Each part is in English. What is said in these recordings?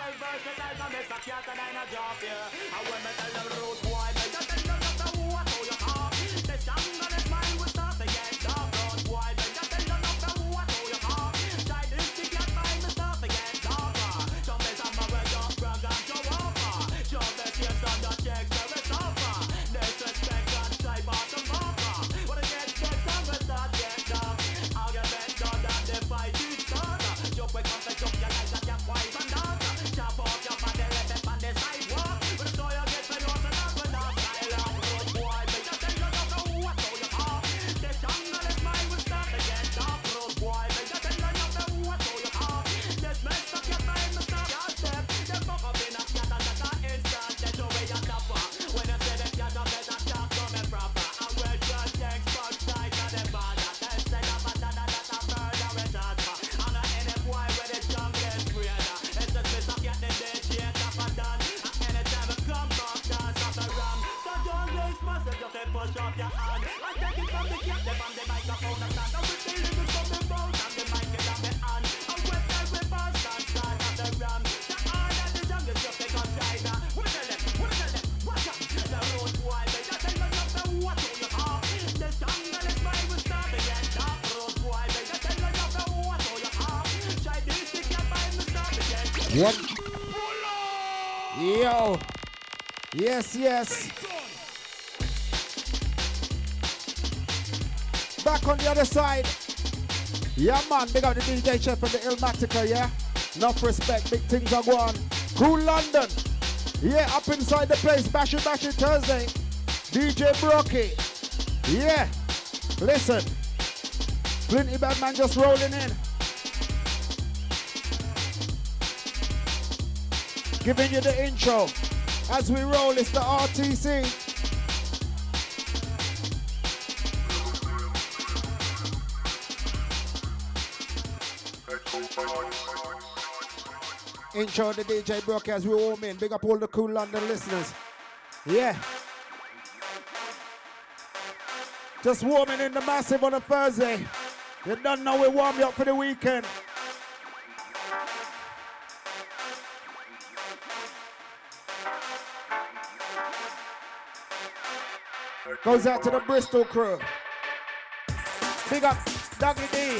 wild versatile, no miss a cat and I no drop you. And when me tell them road boy, me just tell them not to what how you talk. The jungle is mine, we start to get dark. Road boy, me just tell them not to what how you talk. Try this to get mine, we start to get darker. Jump is a mother, jump, brag and show over. Jump the chest on the checks, so it's over. Disrespect and try bottom marker. When I get checks, I'm gonna start get dark. Argument done and the fight is done. Jump with conflict, jump your life like your wife and daughter. Chop off your body, let them on the sidewalk. When the story gets fed off and up and down. Silent road boy, but just tell you not to what how you talk. The jungle is mine, we start to get dark. Road boy, but just tell you not to what how you talk. Just mess up your mind, we start your step. Them fuck up in a cat and that's an instant. That's the way you topper. When you say them cat up, better talk to me proper. And we're just next fuck side of the border. Tell say the matter that's a murder retard. And any boy with the jungle is greater. It's just miss up get the dead shit up and done. And anytime I come back, dance off the ram. So don't waste myself, just push up your hand. I take it from the cat, them on the microphone and stand. And we see lyrics from the mouth and the mic is on the hand. And when every boss dance, start off the ram. The art of the jungle just take on China. What tell them, watch out. The road boy, they just tell them not to what how you talk. The jungle is mine, we start to get dark. Road boy, they just tell them not to what how you talk. Try this to get mine, we start to get dark. What? Yo. Yes. Back on the other side. Yeah, man. Big up the DJ Chef and the Illmatica, yeah? Enough respect. Big things are going. Cool London. Yeah, up inside the place. Bash it Thursday. DJ Brocky. Yeah. Listen. Flinty Badman just rolling in. Giving you the intro. As we roll, it's the RTC. Intro the DJ Brock as we warm in. Big up all the cool London listeners. Yeah. Just warming in the massive on a Thursday. You don't know we warm you up for the weekend. Goes out to the Bristol crew. Big up Dougie D.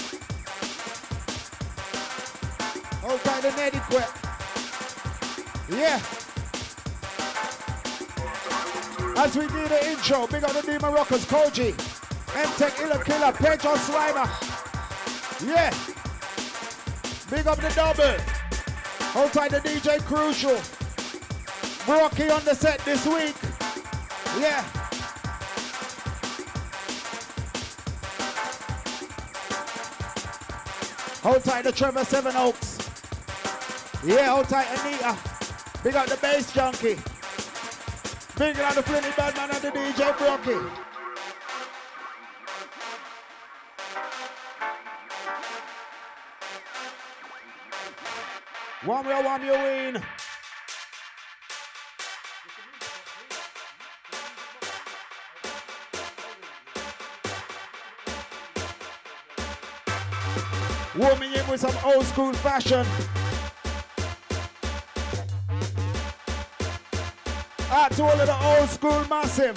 Hold tight the Neddy quick. Yeah. As we do the intro, big up the Demon Rockers, Koji, M-Tech, Illa Killer, Pedro Slimer. Yeah. Big up the double. Hold tight the DJ Crucial. Rocky on the set this week. Yeah. Hold tight the Trevor Seven Oaks. Yeah, hold tight Anita. Big up the bass junkie. Big up the Flinty Badman and the DJ Brocky. Warm you win. Warming in with some old school fashion. Out to all of the old school massive.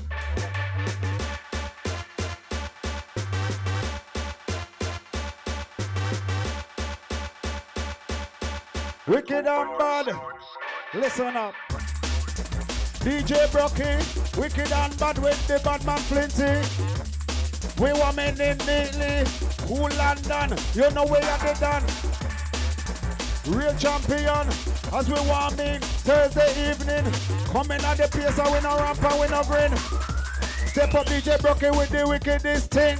Wicked and bad. Listen up. DJ Brocky, wicked and bad with the Badman Flinty. We warming in neatly. Cool London, you know where you done. Real champion, as we warming Thursday evening. Coming at the place, I win a ramp and win a grin. Step up DJ Brocky with the wickedest thing.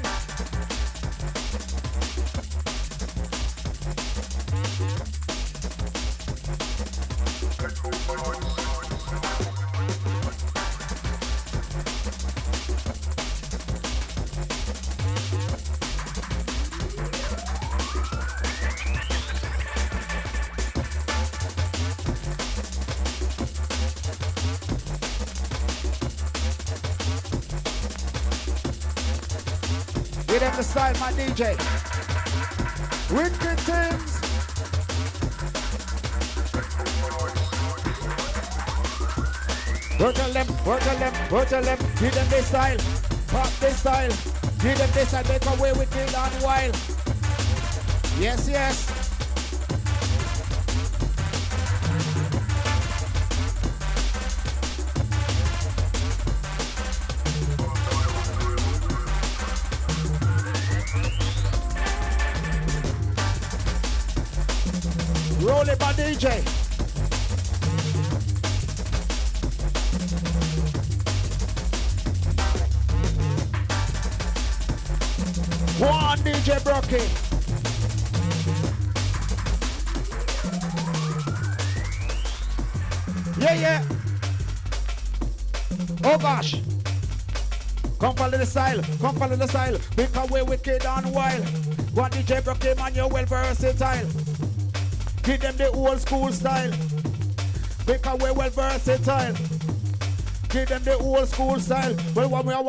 Get them the style, my DJ. Wicked things. Work on them, work on them, work on them. Give them this style, pop this style. Give them this style, make away with it on wild. Yes, yes. Roll it, my DJ. One DJ Brocky. Yeah, yeah. Oh gosh. Come follow the style, come follow the style. Make away wicked and wild. One DJ Brocky, man, you're well versatile. Give them the old school style. Make away well versatile. Give them the old school style. Well, one way,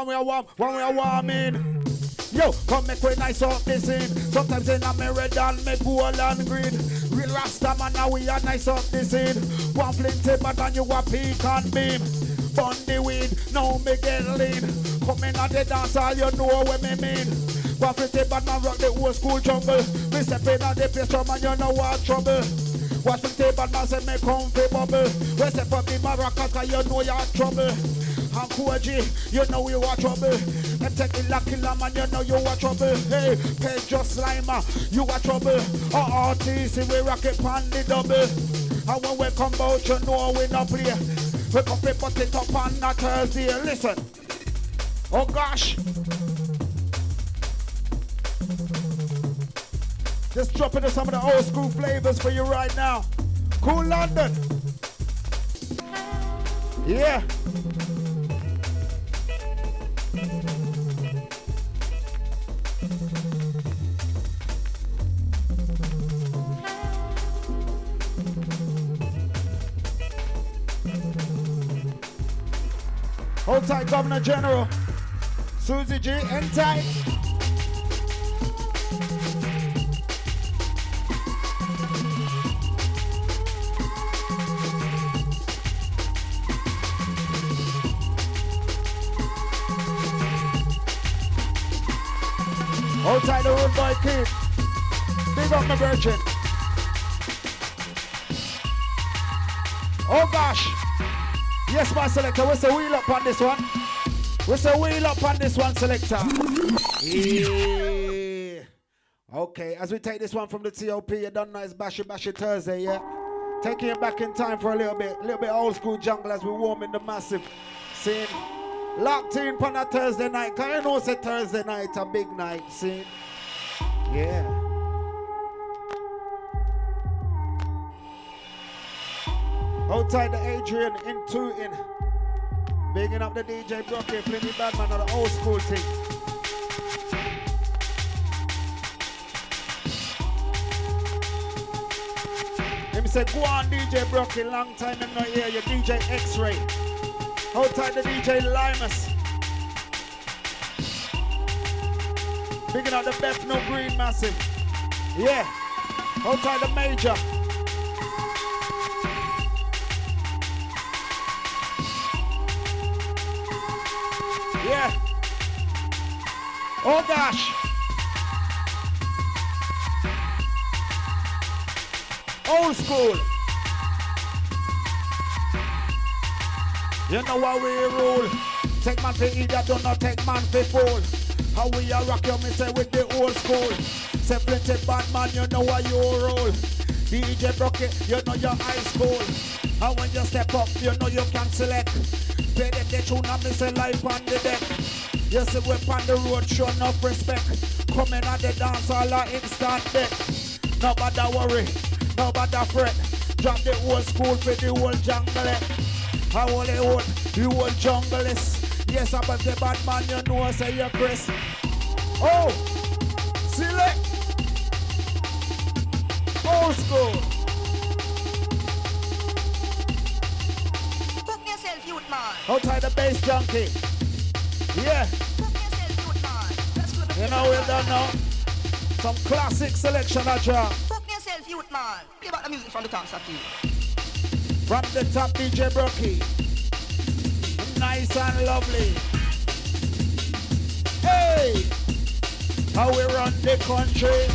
in. Yo, come make way nice up the scene. Sometimes in a red and make gold and green. Real Rasta man, now we are nice up the scene. One flinty but and you a peak and beam. Bun the weed, now me get lean. Come in at the dance all you know what me mean. One flinty but man rock the old school jungle. Me step in at the place from and you know what trouble. One flinty but man say me come fi bubble. We step up the maracas cause you know you're trouble. And Koji, you know you are trouble. And take it lucky man, you know you are trouble. Hey, Pedro Slimer, you are trouble. RTC, we rock it on the double. And when we come out, you know we not play. We come to put it up on a Thursday. Listen. Oh gosh. Just dropping in some of the old school flavors for you right now. Cool London. Yeah. Hold tight, Governor General. Susie G, end tight. Hold tight, the road boy kid. Big up my virgin. Oh gosh. Yes, my selector, we say wheel up on this one. We say wheel up on this one, selector. Yeah. Okay, as we take this one from the TOP, you don't know it's Bashy Thursday, yeah? Taking it back in time for a little bit old school jungle as we warm in the massive scene. Locked in on a Thursday night, cause you know it's a Thursday night, a big night, see? Yeah. Outside the Adrian, in. Bigging up the DJ Brocky, Plenty Badman on the old school thing. Him say, go on DJ Brocky, long time I'm not here, your DJ X-Ray. Outside the DJ Limus. Bigging up the Bethnal Green Massive. Yeah. Outside the Major. Yeah. Oh gosh. Old school. You know how we rule. Take man for either, do not take man for fool. How we a rock you, me say with the old school. Say plenty bad man, you know how you roll. DJ Brocky, you know your high school. And when you step up, you know you can select. Play them the tune and me say life on the deck. You see we on the road, show enough respect. Coming at the dance all a instant deck. Nobody worry, nobody fret. Drop the old school for the old jungle. How old they old, the old junglist. Yes, about the bad man, you know, say you're Chris. Oh, select. Old school. Cook yourself, youth man. Outside the bass junkie. Yeah. Cook yourself, youth man. Let's go to You know we don't know. Some classic selection of draw. Cook yourself, youth man. Play back the music from the top, Sati. From the top, DJ Brocky. nice and lovely. Hey, how we run the country.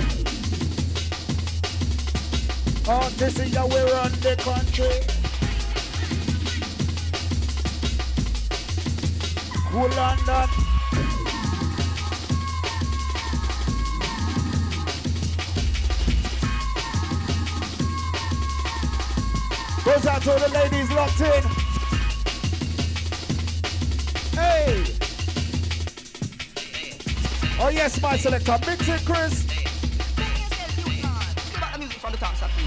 Oh, this is how we run the country. Cool London. Goes out to the ladies locked in. Hey! Oh yes, my selector. Mix it, Chris. Give back the music from the top, Saki.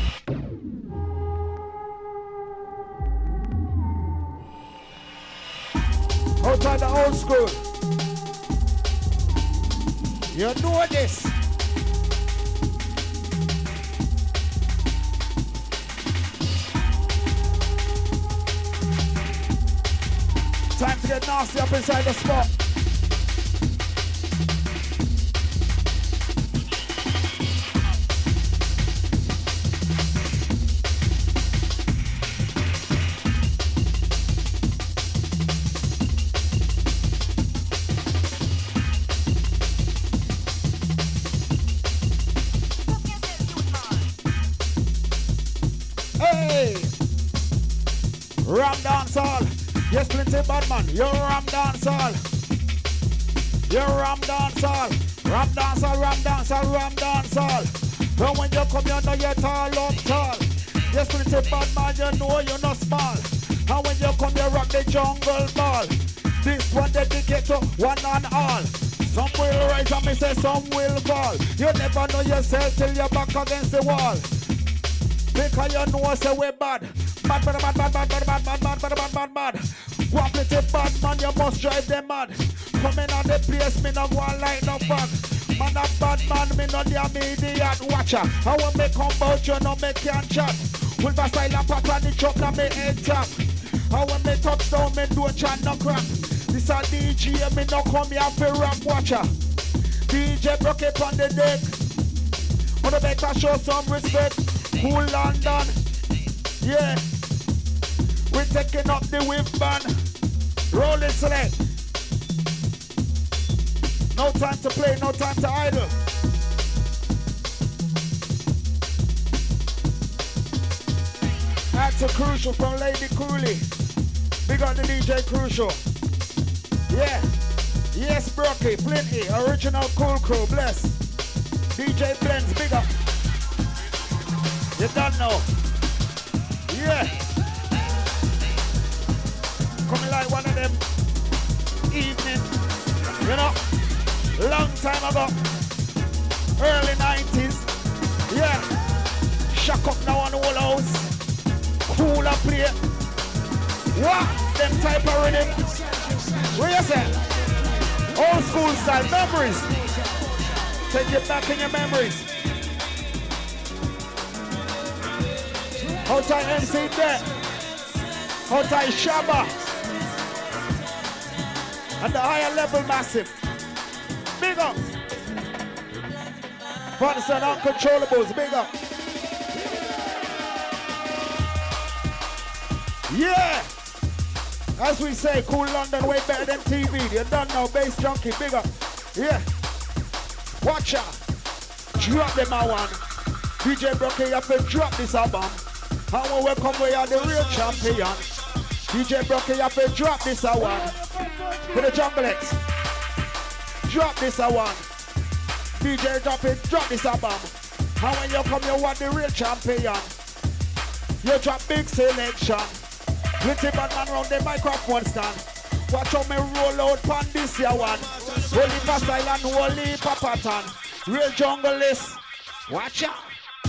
Outside the old school. You know this. Time to get nasty up inside the spot. Ram dancehall. Yes, plenty bad man. You're Ram dancehall. You're Ram dancehall. Ram dancehall, Ram dancehall, Ram dancehall. But when you come, you know you're tall up tall. Yes, plenty bad man, you know you're not small. And when you come, you rock the jungle ball. This one dedicated to one and all. Some will rise and me say some will fall. You never know yourself till you're back against the wall. Because you know say we're bad. Bad. Go up with the bad man, you must drive them mad. Coming on the place, me no go on like no fag. Man a bad man, me no the immediate watcher. I want me come out, you know me can't chat. With my style and pattern, the chop na me head tap. I want me touch down, me do a chat no crack. This a DJ, me no come here for rap watcher. DJ broke it on the deck. Wanna better show some respect. Cool London, yeah. We're taking up the whip band. Roll it select. No time to play, no time to idle. That's a Crucial from Lady Cooley. Big on the DJ Crucial. Yeah. Yes, Brocky, plenty. Original Cool Crew, bless. DJ Blends, big up. You don't know. Yeah. Coming like one of them evening, you know, long time ago, early 90s. Yeah. Shock up now on the whole house. Cooler play. What? Them type of rhythm. What you say? Old school style memories. Take it back in your memories. How tight MC there? How tight Shabba? And the higher level massive. Big up. Funds and uncontrollables, big up. Yeah. As we say, Cool London way better than TV. You don't know, Bass Junkie, big up. Yeah. Watch out. Drop them a one. DJ Brocky, you have to drop this album. And when we come, we are the real champion. DJ Brocky, you have to drop this a one. For the Junglex. Drop this a one. DJ drop this album. And when you come, you are the real champion. You drop big selection. With the bad man round the microphone stand. Watch how me roll out pan this year one. Holy pa style and holy pa pattern. Real junglist. Watch out.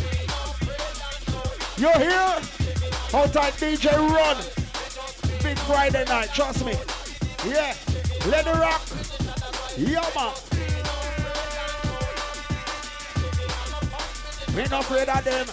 You hear? Outside DJ run. Big Friday night, trust me. Yeah. Let it rock. Yeah, man. We not afraid of them.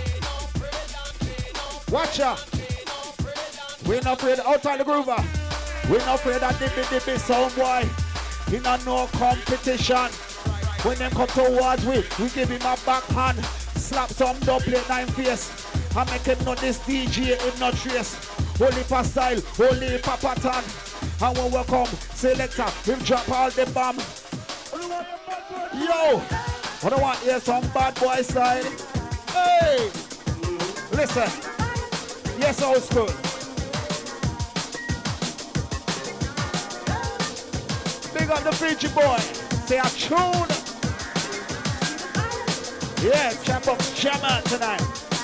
Watch out. We not afraid outside the groover. We not afraid of dippy sound boy. He not no competition. When them come towards we give him a backhand. Slap some double 9 face. I make him know this DJ him not trace. Holy pa style, holy pa pattern. And when we come, selector, him drop all the bomb. Yo, I don't want to hear some bad boy style. Hey, listen. Yes, old school. Big up the Fiji boy. They are tuned. Yeah, champ up Shaman tonight.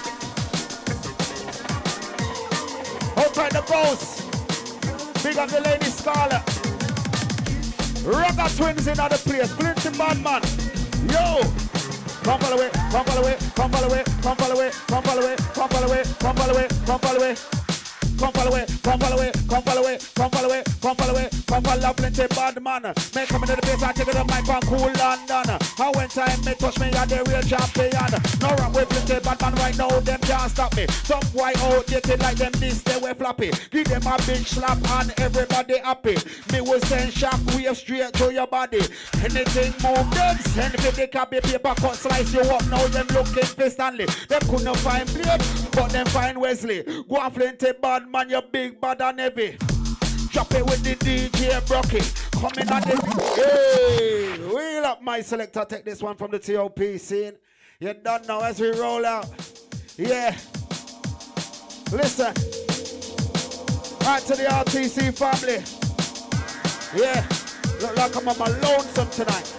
Outside the ghost. Big up the Lady Scarlet. Rocker twins in other place. Plenty bad man. Yo. Come follow away, come follow away, come follow away, come follow away, come follow away, come follow away, come follow away, come follow away. Come follow away, come follow away, come follow away, come follow away, come follow away, come follow plenty bad man. Make come into the place and take it up my pan cool London. How when time me touch me at the real champion. No rap with plenty bad man right now, them can't stop me. Some white outdated like them this, they were floppy. Give them a big slap and everybody happy. Me will send shock wave straight to your body. Anything move them, send me the copy paper cut slice you up. Now them looking for Stanley. Them couldn't find Blade, but them find Wesley. Go and plenty bad man, you big bad and heavy. Drop it with the DJ Brocky. Coming at the hey, wheel up my selector. Take this one from the TOP scene. You done now as we roll out. Yeah. Listen. Right to the RTC family. Yeah. Look like I'm on my lonesome tonight.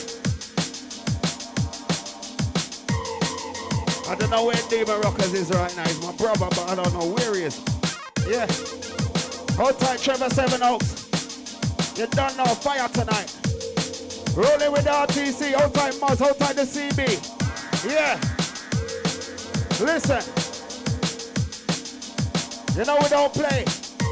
I don't know where Demon Rockers is right now. He's my brother, but I don't know where he is. Yeah. Hold tight, Trevor Seven Oaks. You don't know, fire tonight. Rolling with the RTC, hold tight Muzz, hold tight the CB. Yeah. Listen. You know we don't play.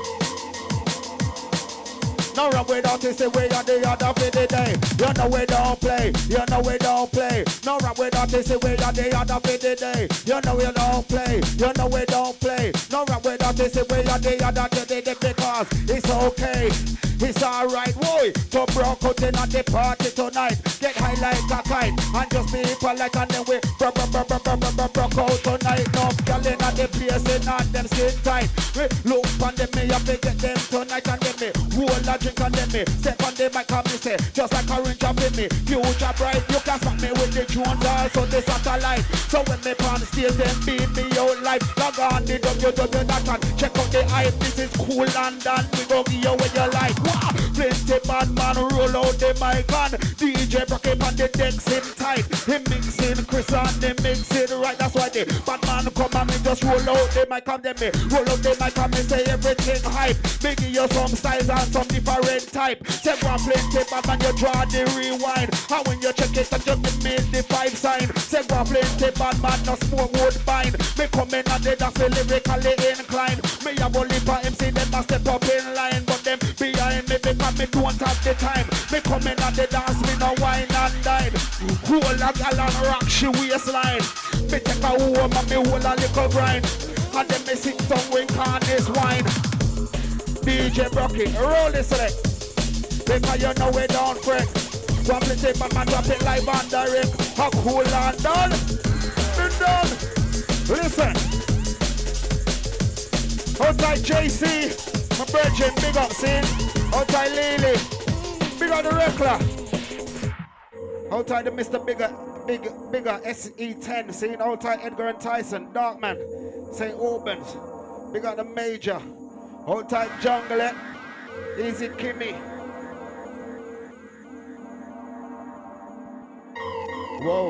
No run with artists, we are the other for the day. You know we don't play, you know we don't play. No run with artists, we are the other for the day. You know we don't play, you know we don't play. No run with artists, we are the other for the day because it's okay. It's alright, boy, to broke out in at the party tonight. Get high like a kite and just be polite and then we broke out tonight. No girl in at the place in and them skin tight. We look on them, me up to get them tonight and then me hold a drink and then me step on the mic and me say just like orange up in me. Future bright, you can smack me with the Jones also the satellite. So when me pan stage them beat me out live. Log on the www.com, check out the hype. This is cool London. We go give you what you like. Wow. Plenty bad man roll out the mic and DJ Brocky on the decks in tight. He mixing Chris and they mixing right. That's why the bad man come and me just roll out the mic and then me roll out the mic and me say everything hype. Me give you some styles and some different type. Several plenty bad man you draw the rewind. And when you check it and just give me the 5 sign. Several plenty bad man no smoke wood bind. Me come in and they just lyrically inclined. Me have only for MC them a step up in line. But them behind me because me don't have the time. Me come in at the dance, me no wine and dine. Hold a gal and rock she waistline. Me take a home and me hold a little grind. And then me sing some wink on this wine. DJ Brocky, roll this select. Because you know we don't fret. One play but man drop it live and direct. How cool and done. Been done. Listen. Outside JC, my virgin, big up, see? Outside Lily, big up the Reckler. Outside the Mr. Bigger SE10, see? Outside Edgar and Tyson, Darkman, St. Albans, big up the Major. Outside Jungle, Easy Kimmy. Whoa.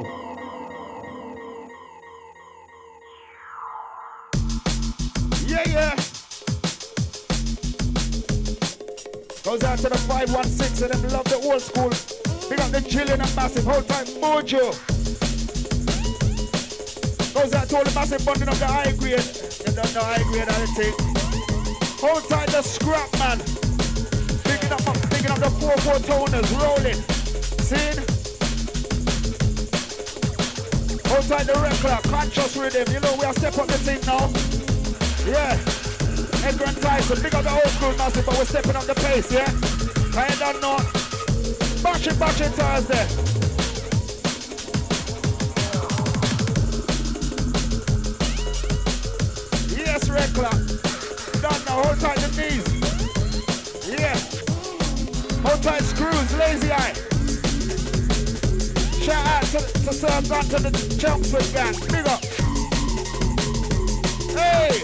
Yeah. Goes out to the 516 and them love the old school. Big up the chillin' and massive whole time mojo. Goes out to all the massive bundling of the high grade. You don't know high grade anything. Hold tight the scrap man. Picking up the 4-4 toners rolling. See? Hold tight the Reckler, conscious rhythm. You know we are step up the thing now. Yeah, Edgar and Tyson, big up the old school massive, but we're stepping up the pace, yeah? I don't know. Bash it Thursday. Yes, Reckler. Don't Hold tight the knees. Yeah. Hold tight screws, lazy eye. Shout out to Sir Gun to the Chelmsford gang. Big up. Hey.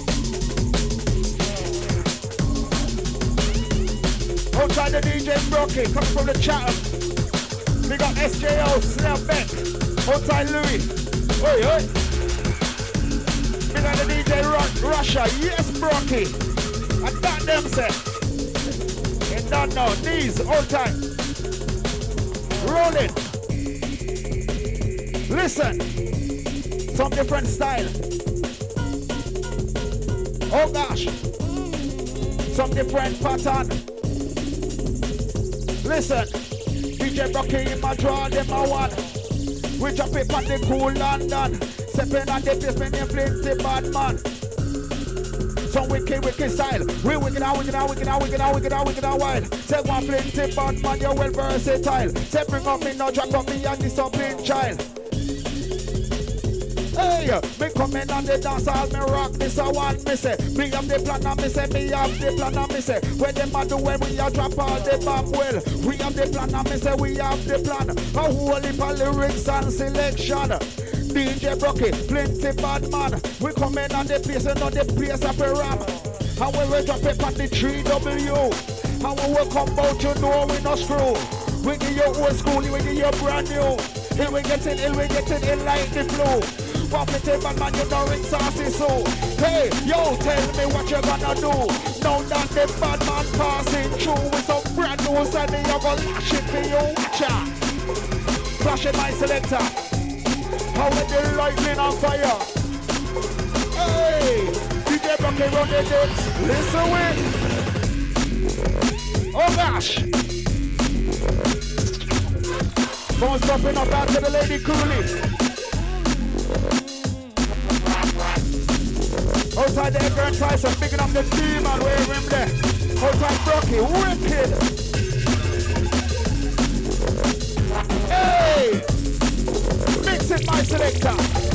Hold tight the DJ Brocky, coming from the Chatham. Big up SJO, Snell Beck. Hold tight Louis. Oi, oi. Big up the DJ Russia. Yes, Brocky. And that them say. And don't know. Knees, hold tight. Rolling. Listen. Some different style. Oh gosh. Some different pattern. Listen. DJ Brocky in my draw, them I want. We drop it on the cool London. Stepping on the basement in Flinty bad man. Some wicked style. We wicked out wild. Say one Flinty bad man, you're well versatile. Say bring up me, no drag up me and discipline child. Hey, me coming on the dance hall, me rock this a one, me say. Me have the plan and me say, me have the plan and me say. When them a do when we a drop all the bomb well. We have the plan and me say, we have the plan. A whole heap of lyrics and selection. DJ Brocky, Flinty bad man. We coming on the place and on the place of a rap. And when we drop it on the 3W. And when we come out, you know we no screw. We give you old school, we give you brand new. Here we get it in like the flow. Pop it in, bad man, you know it's saucy so. Hey, yo, tell me what you gonna do. Now that the bad man passing through with some brand new side, you gonna lash it for you, watch out. Flash it, my selector. How with the lightning on fire. Hey, DJ Brocky run the dance. Listen with. Oh gosh. Phone's popping up out to the lady Cooley. Outside the Edgar and Tyson, picking up the demon, where him there. Outside Brocky, wicked. Hey! Mix it, my selector.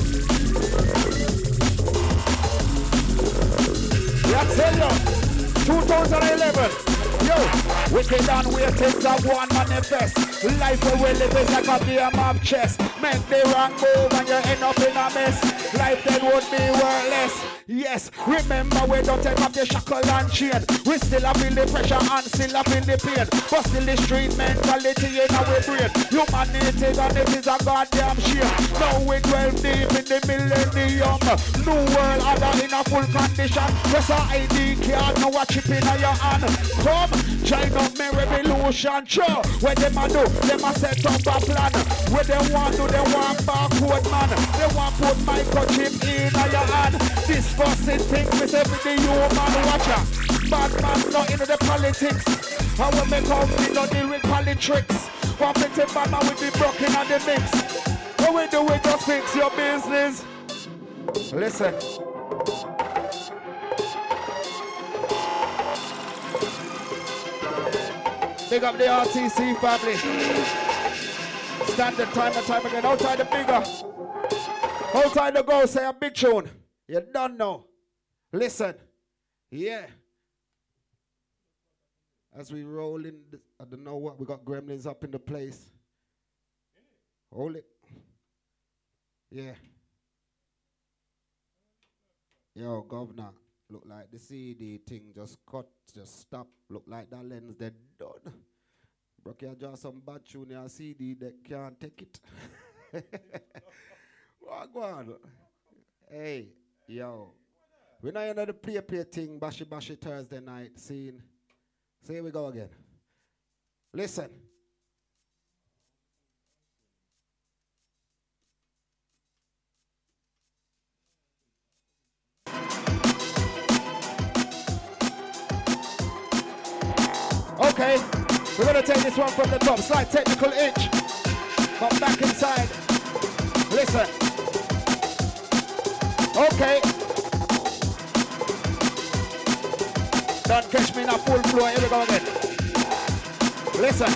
Yeah, I tell you, 2011. Yo, wicked and weird things that one manifest. Life where we live is like a game of chess. Make the wrong move and you end up in a mess. Life then would be worthless. Yes, remember we don't take off the shackle and chain. We still feel the pressure and still feel the pain. But still the street mentality in our brain. Humanity and it is a goddamn shame. Now we 12 deep in the millennium. New world order in a full condition. Press a ID card, now a chip in your hand. Come, join up me revolution. Sure, what them a do? Them a set up a plan. What they want do, they want barcode man. They want put microchip in your hand. This fussing thing, we say for the human watcher. Bad man not into the politics. How we make out, we don't deal with politics. One pretty bad man with the broken and the mix. What we do, we just fix your business. Listen. Big up the RTC family. Standard time and time again. Outside the bigger. Outside the go, say a big tune. You don't know. Listen. Yeah. As we roll in, I don't know what, we got gremlins up in the place. Hold it. Yeah. Yo, governor. Look like the CD thing just cut, just stop. Look like that lens dead done. Brocky, I draw some bad tune in a CD that can't take it. What go on? Hey, yo. We know you know the play thing, bashy Thursday night scene. So here we go again. Listen. Okay, we're gonna take this one from the top. Slight technical itch. Come back inside. Listen. Okay. Don't catch me in a full flow. Here we go again. Listen.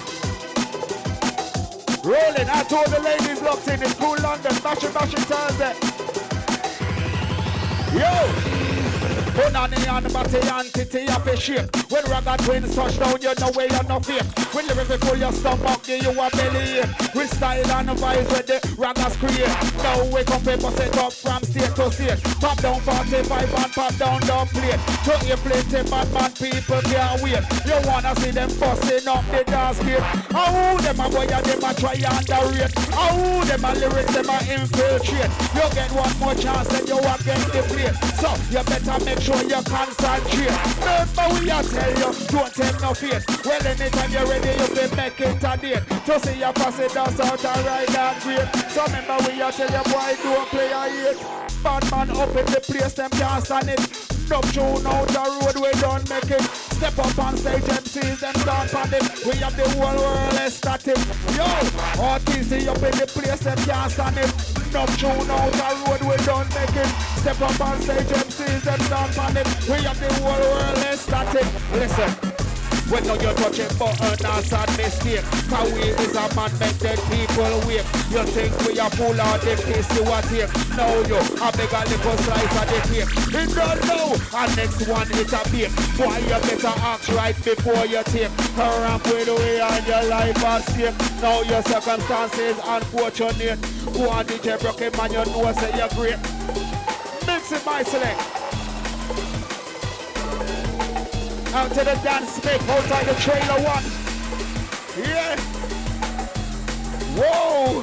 Rolling. I told the ladies locked in. It's cool London. Bashing Thursday. Yo. Punani and Batty entity of a shape. When Ragga Twins touch down, you know where you're not fake. When lyrical your stomach, give you a belly ache. With style and vibes with the Raggas create. Now we come to bust it up from state to state. Pop down 45 and pop down plate. To inflate the bad man, people can't wait. You wanna see them busting up the dance gate. How them a boy and them a try underrate. How them a lyrics, them a infiltrate. You get one more chance, then you against the plate. So you better make sure you concentrate. Remember we a tell you, don't take no faith. Well, anytime you're ready, you can make it a date. To see you pass it down out and ride and great. So remember we a tell you, boy, don't play a hate. Bad man up in the place, them can't stand it. Dub tune out the road, we don't make it. Step up on stage, MCs, them dance on it. We have the whole world ecstatic. Yo, RTC up in the place, them can't stand it. Dub tune out the road, we don't make it. Step up on stage, MCs, them dance on it. We have the whole world ecstatic. Listen. When now you're touching button, that's a mistake. Cause we is a man make dead people wake. You think we are full of the piece you are take. Now you a big a little slice of the cake. You don't know, and next one is a bake. Boy, you better act right before you take. Around with the way on your life at stake. Now your circumstances unfortunate. Go on DJ Brookie, man, you know say you're great. Mix it, my select. Out to the dance make outside the trailer one. Yeah. Whoa.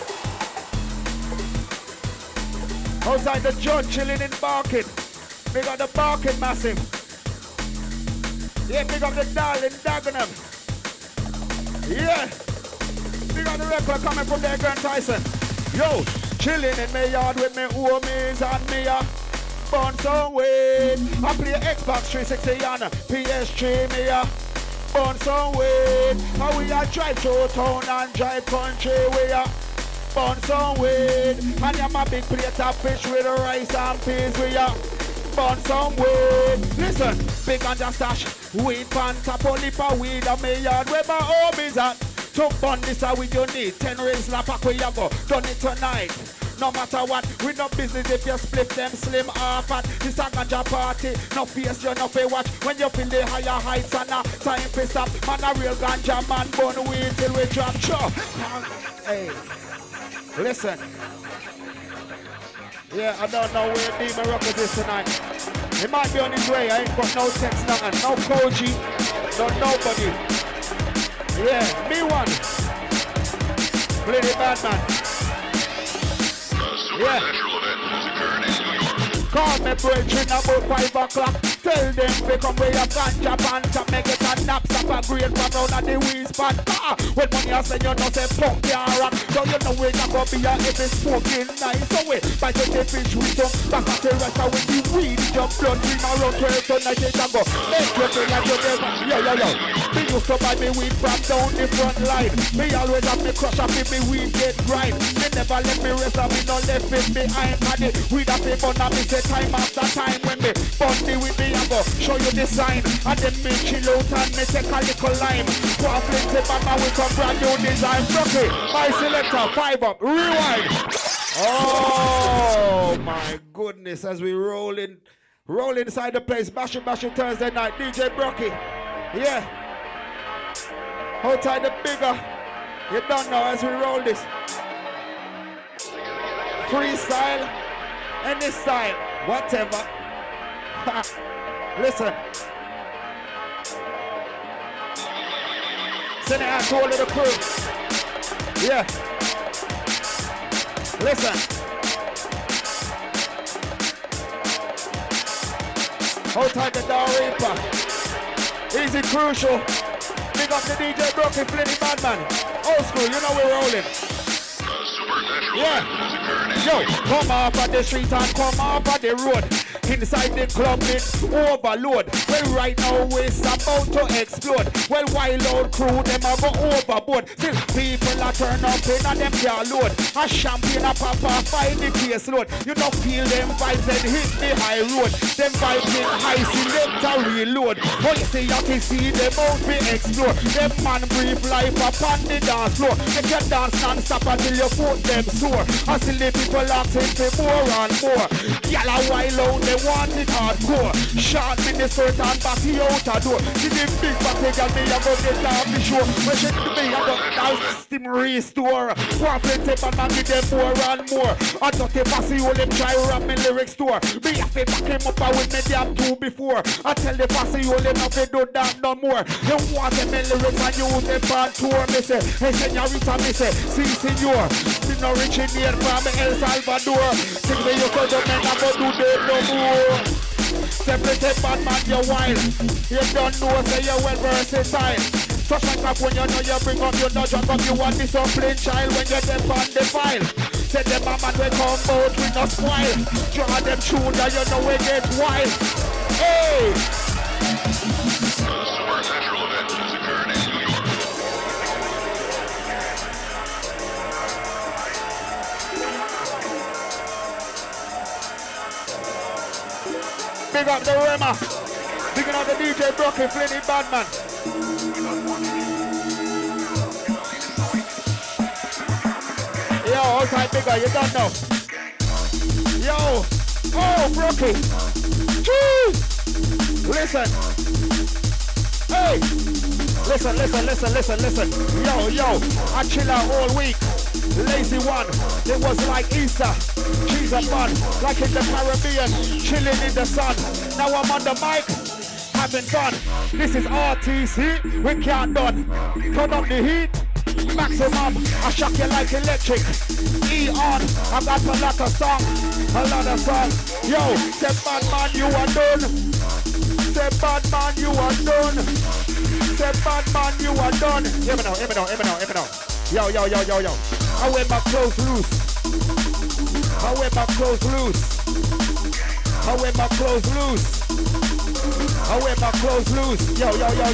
Outside the John chilling in Barking. Big up the Barking massive. Yeah, big up the Darling Dagenham. Yeah. Big up the record coming from there, Grant Tyson. Yo, chilling in my yard with me homies and me born some way. I play Xbox 360 on PS3 me born some way. And we a drive to town and drive country we are born some way. And I'm a big plate of fish with rice and peas we are born some way. Listen, big under stash, weed pan tap only for weed on me yard where my homies at. To burn this how we you need 10 rings la pack where you go. Done it tonight. No matter what, we no business if you split them slim or fat. This a ganja party, no face you no pay watch. When you feel the higher heights and time for stop. Man a real ganja man, burn weed till we drop. Sure. Hey, listen. Yeah, I don't know where Demon Rockers is tonight. He might be on his way, I ain't got no text nothing. No Koji, no nobody. Yeah, me one. Play the bad man. Yeah. Call me brethren about 5 o'clock. Tell them we come with a ganja panta. Make it a nap, stop a great from round at the weed spot. When money I say you know say punk ya rock. So you know we not gonna be a if it's smoking nice. So we bite the fish with some back at the rest with the weed. Jump blood dream around 12 tonight it a go. Make you feel like you never. Yo. Me used to buy me weed from down the front line. Me always have me crush up if me weed get grind. Me never let me rest and me no left it behind. And the weed up in front of me say time after time. When me bunny with me I go show you the sign. And then me chill out and me take a little lime. Go and flip the bama with some brand new design. Okay, my selector, 5 up, rewind. Oh my goodness, as we roll inside the place. Bash it Thursday night. DJ Brookie. Yeah. Hold tight the bigger. You don't know as we roll this. Freestyle, any style, whatever. Listen. Send it out to all of the crew. Yeah. Listen. Hold tight the Dar Reaper. Easy Crucial. Big up the DJ Brookie, Flinny Madman. Old school, you know we're rolling. Yeah. Yo, come off of the street and come off of the road. Inside the club it's overload. Well right now it's about to explode. Well wild old crew them a go overboard. Still people a turn up in and them car load. A champagne a pop off by the case load. You know feel them vibes and hit the high road. Them vibes in high selector reload. But you see you can see them out we explore. Them man brief life upon the dance floor. They can dance non-stop until your foot them sore. Until the people asking for more and more. Y'all a wild out they want it hardcore. Short Minnesota and batty out a door. See the big batty girl, me a go get down the show. When she do me, I go down steam restore. One plate and man give them more and more. I thought the passy all them try rap me lyrics store. Me have to back him up with me damn two before. I tell the passy all them not to do that no more. You want them in lyrics and you them bad tour. Me say, hey señorita, me say, si senor. Me no rich in here from El Salvador. Think me you could do me not go do that no more. Separate bad man, you wild. You don't know, say you're well versatile. Touch my crap when you know you bring up, you know drunk up, you want disciplined child when you're deaf on the file. Say them a man will come out with no spoil. Draw them tune that you know we get wild. Hey! Supernatural event has occurred in New York. Big up the Rema. Big up the DJ Brocky, Flinny Badman. Yo, outside bigger, you don't know. Yo, oh, Brocky. Jeez. Listen. Hey. Listen. Yo, I chill out all week. Lazy one, it was like Easter. Cheese and bun, like in the Caribbean, chilling in the sun. Now I'm on the mic, having fun. This is RTC, we can't done. Turn up the heat, maximum. I shock you like electric. E on, I got a lot of song. Yo, say bad man, you are done. Say bad man, you are done. Say bad man, you are done. Hear me now. Yo. I wear my clothes loose. I wear my clothes loose. Yo. I wear my clothes loose. I wear my clothes loose. I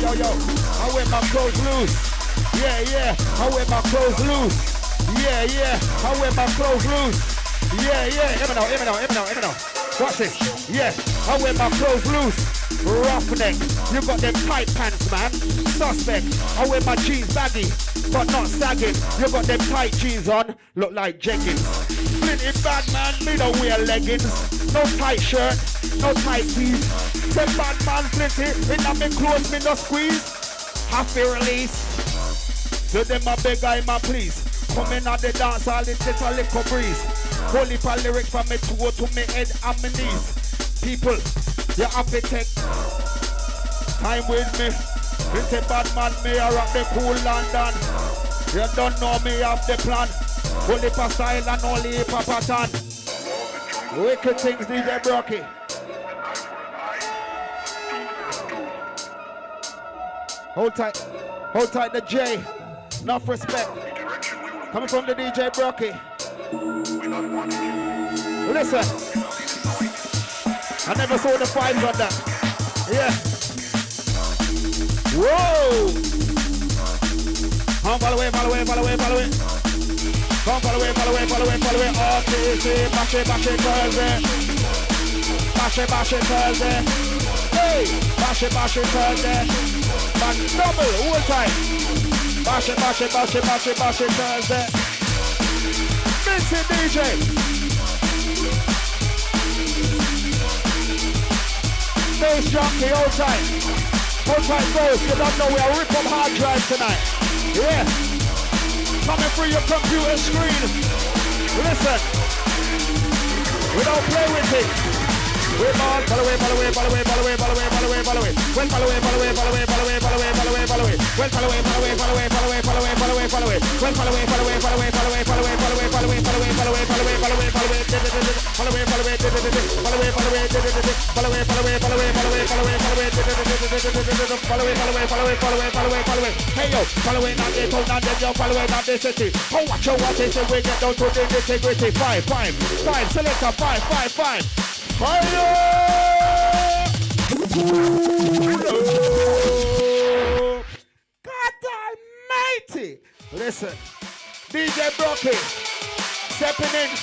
wear my clothes loose. I wear my clothes loose. Hear me now. Watch this. Yeah, I wear my clothes loose. Roughneck, you got them tight pants, man. Suspect, I wear my jeans baggy, but not sagging. You got them tight jeans on, look like jeggings. Flinty bad man, me don't wear leggings. No tight shirt, no tight tees. Say bad man Flinty, in me clothes, me no squeeze. Happy release. To them I beg I my please. Come in at the dance, all it get a little breeze. Holy for lyrics from me toe to me head and me knees. People, you have to take time with me. It's a bad man, me I rock the cool London. You don't know me have the plan. Holy for style and only for pattern. Wicked things, DJ Brocky. Hold tight the J. Enough respect. Coming from the DJ Brocky. Listen. I never saw the vibes on that. Yeah. Whoa. Come follow away. Come follow away. RTC, bash it, Thursday. Bash it, Thursday. Hey, bash it, Thursday. Back double, all time. Bash it, Thursday. Vincent DJ. Bass junkie, hold tight. Hold tight, folks. You don't know we are rip up hard drive tonight. Yeah. Coming through your computer screen. Listen. We don't play with it. We're on. Follow away. Well, follow away. Hey yo, follow it, not this, hold on, then yo, follow it, not this city. Oh, watch out what they say, we get down to the integrity. Five, selector, five. Fire! God almighty! Listen, DJ Brocky, stepping in.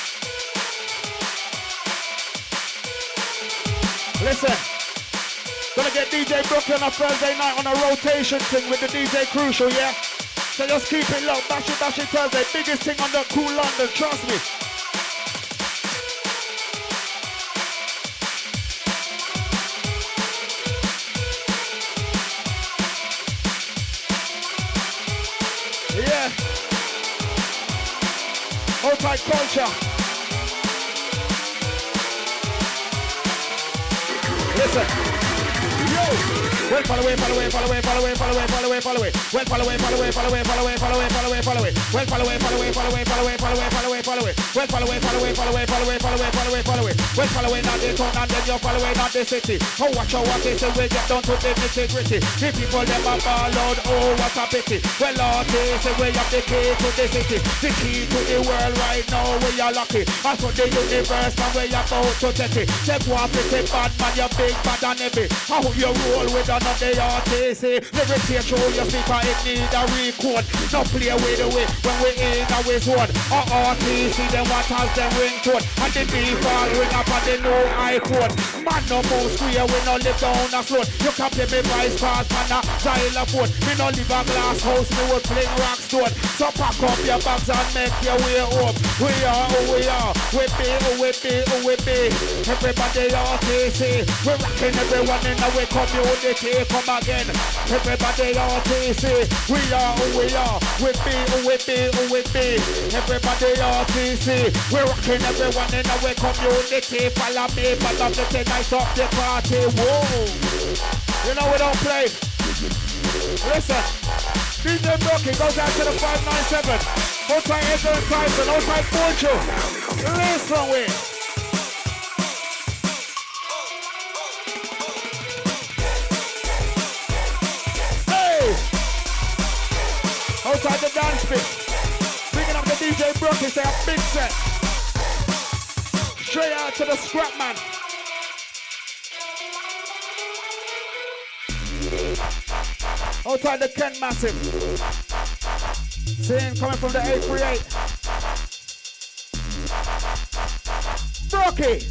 Listen, gonna get DJ Brocky on a Thursday night on a rotation thing with the DJ Crucial, yeah? So just keep it low, bash it Thursday, biggest thing on the cool London, trust me. Outside culture. Listen. Yo! Well, follow away, follow away, follow away, follow away, follow away, follow away, follow away. Well, follow away, follow away, follow away, follow away, follow away, follow away, follow away. Well, follow away, follow away, follow away, follow away, follow away, follow away, follow away. Well, follow away, follow away, follow away, follow away, follow away, follow away, follow away. Well, follow away, not the town, and then you follow away, not the city. Oh, watch out what they say, we get down to the nitty-gritty. The people, them a ball out, oh, what a pity. Well, all they say, we have the key to the city. The key to the world right now, we are lucky. And so the universe, and we are about to take it. Say, go on, pretty bad man, you big bad and heavy. How you roll with another RTC. Never take show your speaker, it need a record. No play with the way when we in our zone. RTC, them what has them ringtone. And the people ring up on the new iPhone. Man no more square, we no live down a slope. You can play me vice pass, man a xylophone. Me no live a glass house, me would fling rock stone. So pack up your bags and make your way home. We are who we are, we be who we be, who we be. Everybody RTC, we're rocking everyone in our community. Come again, everybody RTC. We are who we are, we be who we be, who we be. Everybody RTC, we're rocking everyone in our community. Follow me, follow me, take nice up the party. Whoa, you know we don't play. Listen, DJ Brookie goes out to the 597. Outside Edwin Tyson, outside Fortune. Listen with. Outside the dance pit. Bringing up the DJ Brookie, say a big set. Straight out to the scrap man. Outside the Ken Massive. Seeing coming from the 838. Brookie.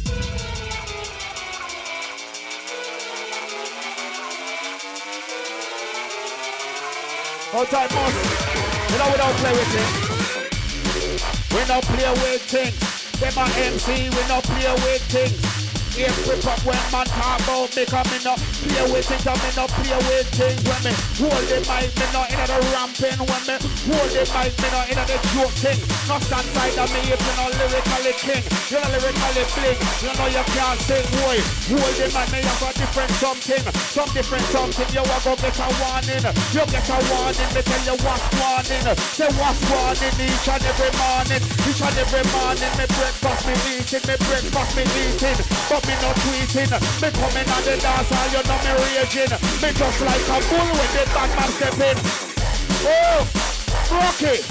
Outside Moss. You know we don't play with things. We don't play with things. Them a MC, we don't play with things. Here grip up when man talk about me, cause me no play with things, and me no play with things. When me hold the mic, me no inna the ramping. When me hold the mic, me no inna the joke thing. No stand side of me if you no lyrically king. You no lyrically bling, you know you can't sing, boy. Hold the mic, me have a different something. Some different something, you a go get a warning. You get a warning, me tell you what's warning. Say what's warning each and every morning. Each and every morning, me breakfast me eating, me breakfast me eating. But me no tweeting, me coming on the dance hall, you know me raging. Me just like a bull when the bad man step in. Oh, Brookie.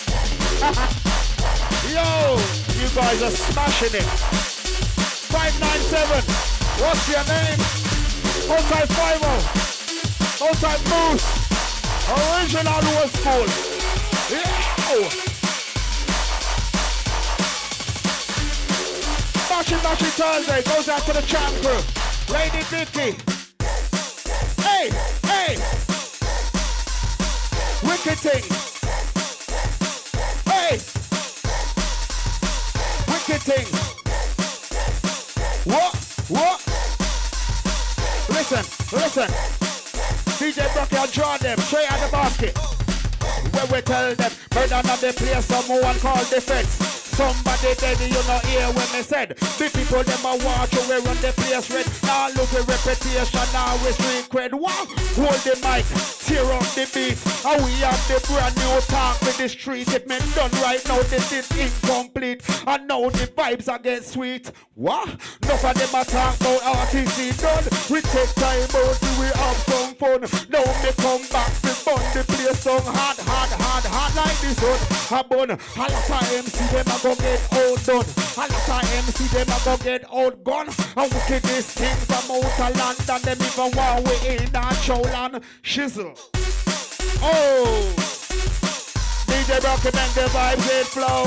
Yo, you guys are smashing it. 597, what's your name? Outside 50, outside Moose. Original old school. Yeah. Bashy Thursday goes out to the champ crew. Lady Vicky. Hey, hey. Wicked thing. Hey. Wicked thing. What? Listen. DJ Brookie, I'll draw them straight out the basket. Where we tell them, murder not the place, someone called defense. Somebody dead, you know hear when me said. The people them a watch you, we run the place red. Now look with reputation, now we street cred. Wow, hold the mic, tear up the beat. And we have the brand new talk with the street. If me done right now, this is incomplete. And now the vibes are get sweet. What? Enough of them a talk about RTC done. We take time out, we have some fun. Now me come back to fun. The place song hard like this one. A bun, a lot of MC them a go get outdone. A lot of MC them a go get outgone. And wickedest things from outer London. Them even while we in that showland shizzle. Oh, DJ Brookie make the vibes it flow.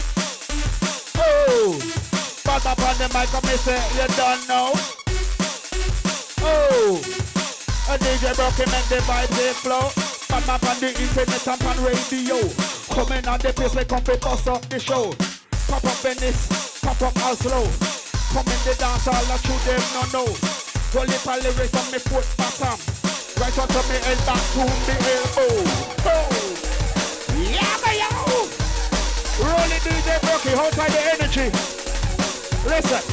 Oh, back up on the mic and me say you don't know. Oh, a DJ Brookie make the vibes it flow. Back up on the internet and on radio. Coming on the place we come to bust up the show. Pop up Venice, pop up Oslo. Come in the dance all that you them no know. Roll it a lyrics on me foot bottom. Right on to me head back to me elbow. Oh, yeah, yo. Roll it, DJ Brookie. Hold tight the energy. Listen.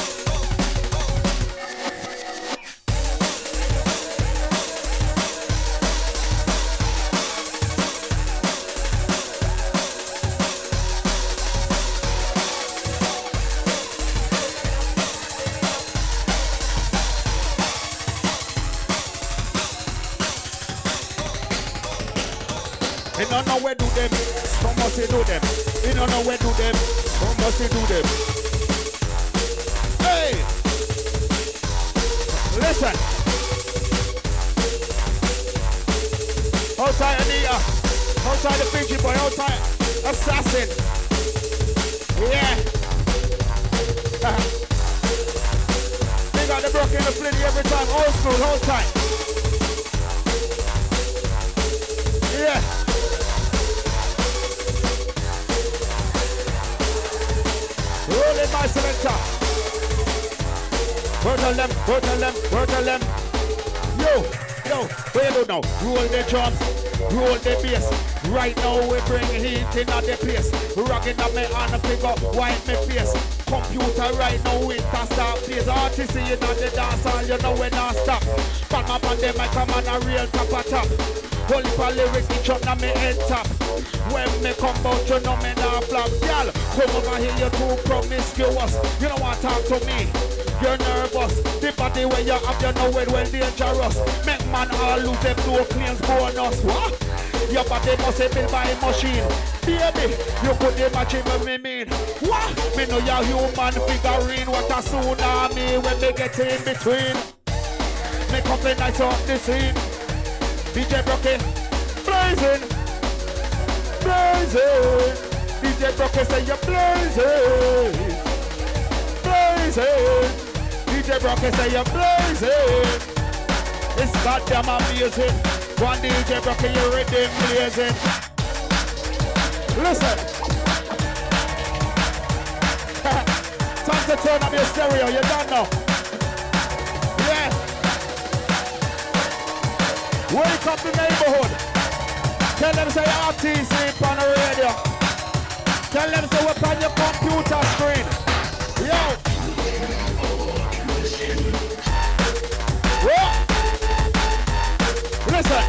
You don't know where do them, how must you do them? You don't know where do them, how must you do them? Hey! Listen! Outside Anita, outside the Fiji boy, outside Assassin. Yeah! They got the Brookie in the Flitty every time, old school, outside. Yeah! Rolling my selector. Word on them. Yo, where you do now? Roll the drums, roll the bass. Right now we bring heat in the place. Rocking up me on the figure, wipe me face. Computer right now with a start plays. Artists in the dance hall, you know we not stop. Back up on them, I come on a real top of top. Holy for lyrics, each up na me head top. When me come out, you know me not flop. Y'all, come over here, you too promiscuous. You don't want to talk to me, you're nervous. The body where you have, you know it well dangerous. Make man all lose them no claims bonus. What? Your body must be built by a machine. Baby, you could imagine what me mean. What? Me know you're human figurine. What a tsunami when me get in between. Make up the nights off the scene. DJ Brookie, blazing. DJ Brookie say you're blazing. DJ Brookie say you're blazing. It's goddamn amazing. One DJ Brookie, you're ready blazing. Listen. Time to turn up your stereo, you don't know. Yeah. Wake up the neighborhood. Tell them say RTC on the radio. Tell them say we're on your computer screen. Yo. What? Listen.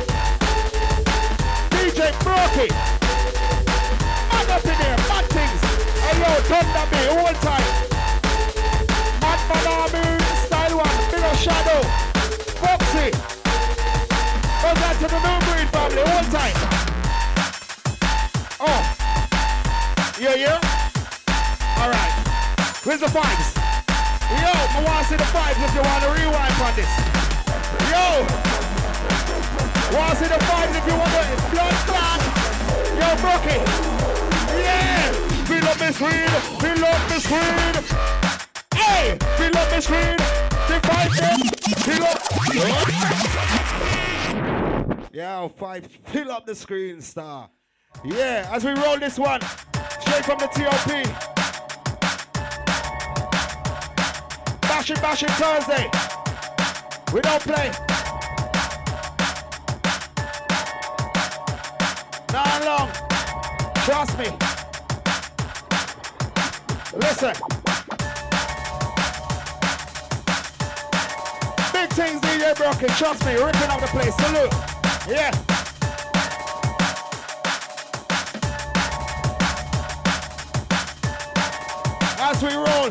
DJ Brookie. Mad up in here, mad things. Hey yo, Thunder B, all time. Mad Army, Style 1, Big of Shadow. Foxy. Goes out to the New Breed family, all time. Oh. Yeah? Alright. Where's the vibes? Yo, I want to see the vibes if you want to rewind on this. Yo! Want to see the vibes if you want to blood clot? Yo, Brookie! Yeah! Fill up the screen! Hey! Fill up the screen! The vibes in! Fill up! Yo, 5, fill up the screen, star. Yeah, as we roll this one, straight from the TOP. Bashing Thursday. We don't play. Not long. Trust me. Listen. Big things, DJ Brookie. Trust me, ripping up the place. Salute. Yeah. As we roll.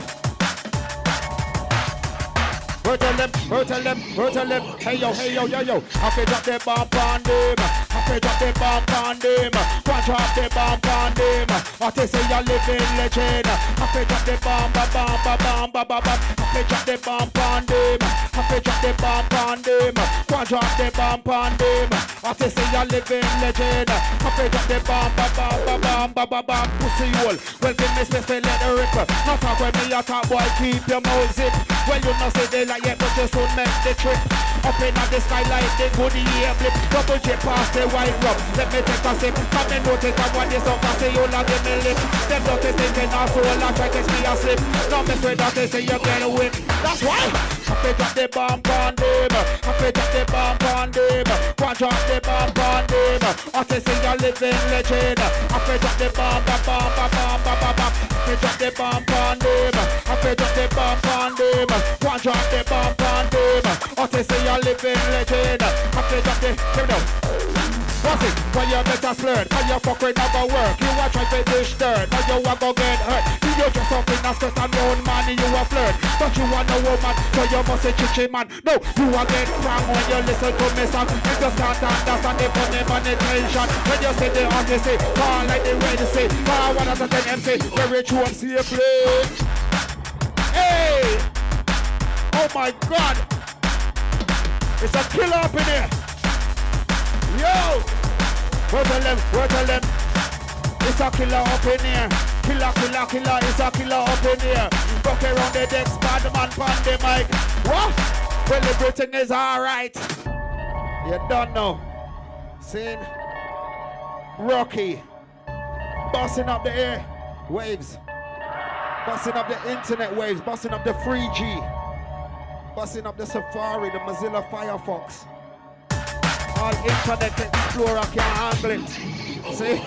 Tell them. Hey yo. I fi drop the bomb on them. One drop the bomb on them. I tell say you're living legend. I fi drop the bomb. I fi drop the bomb on them. One drop the bomb on them. I tell say you're living legend. I fi drop the bomb. Pussy hole. Well, give me space to let the rip. Not talk when me a talk, boy. Keep your mouth zip. Well, you know say they like it, but you soon make the trip. Up in the sky like the goodie air blip. Double J past the white rum. Let me take a sip. Come and notice that one is up. I say you not give me lip. Them notice thinking our soul. I try to catch me a slip. Don't mess with that, they say you're gonna win. That's why. fi drop the bomb on them. I fi drop the bomb on them. One drop the bomb on them. I say sing a living legend. I fi drop the bomb. I fi drop the bomb on them. I fi drop the bomb on them. One drop the bomb on them. I say sing a living legend. I fi drop the. Here we go. What's it? Well, you better flirt. When you fuck with never work. You a try to dish dirt. Now you a go get hurt. You just up in a skirt and round man. You a flirt. But you want a woman. So you must say chichi man. No, you a get wrong when you listen to me song. You just can't understand the funny money tension. When you say the artist say, call like the way to say. Call one of the 10 MC. Very true and safely. Hey! Oh my God! It's a killer up in here. Yo! Where tell them? It's a killer up in here. Killer, it's a killer up in here. Rock around the decks, bad man on the mic. What? Well, everything is alright. You don't know. Seeing Rocky busting up the air waves. Busting up the internet waves. Busting up the 3G. Busting up the Safari, the Mozilla Firefox. All Internet Explorer can handle it. See?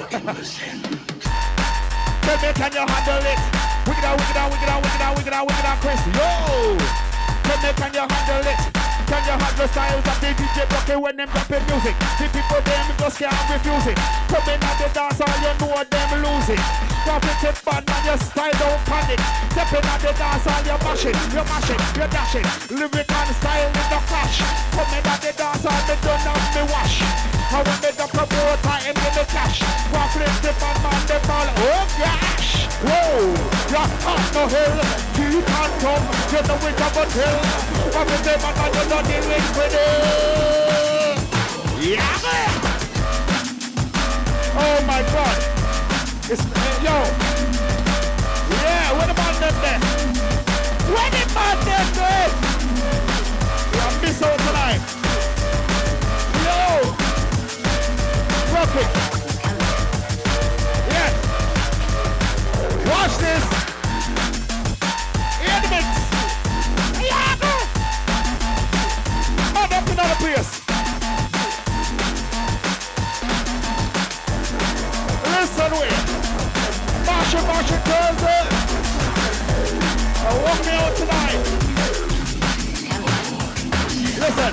Tell me, can you handle it? Wicked out, Chris. Yo! Tell me, can you handle it? Can you handle styles of the DJ Brocky when them dropping music? The people them just can't refuse it. Coming at the dance all you know them lose it. Profit it bad man, your style don't panic. Stepping at the dance all you mash it, you dash it. Lyric and style in the clash. Coming at the dance all me done off me wash. I want me to promote time in the cash. Profit it bad man, they fall, oh gosh. Whoa, you're up the hill. You can't come, you know we have a hill. Profit it bad man, you know the link with it. Yeah man. Oh my God. It's, yo. Yeah, what about them then? What about them then? I miss out tonight. Yo. Rock it. Yeah. Watch this. In the mix. Yeah. Oh, that's another place. Listen, wait. March it, girls. Walk me out tonight. Listen.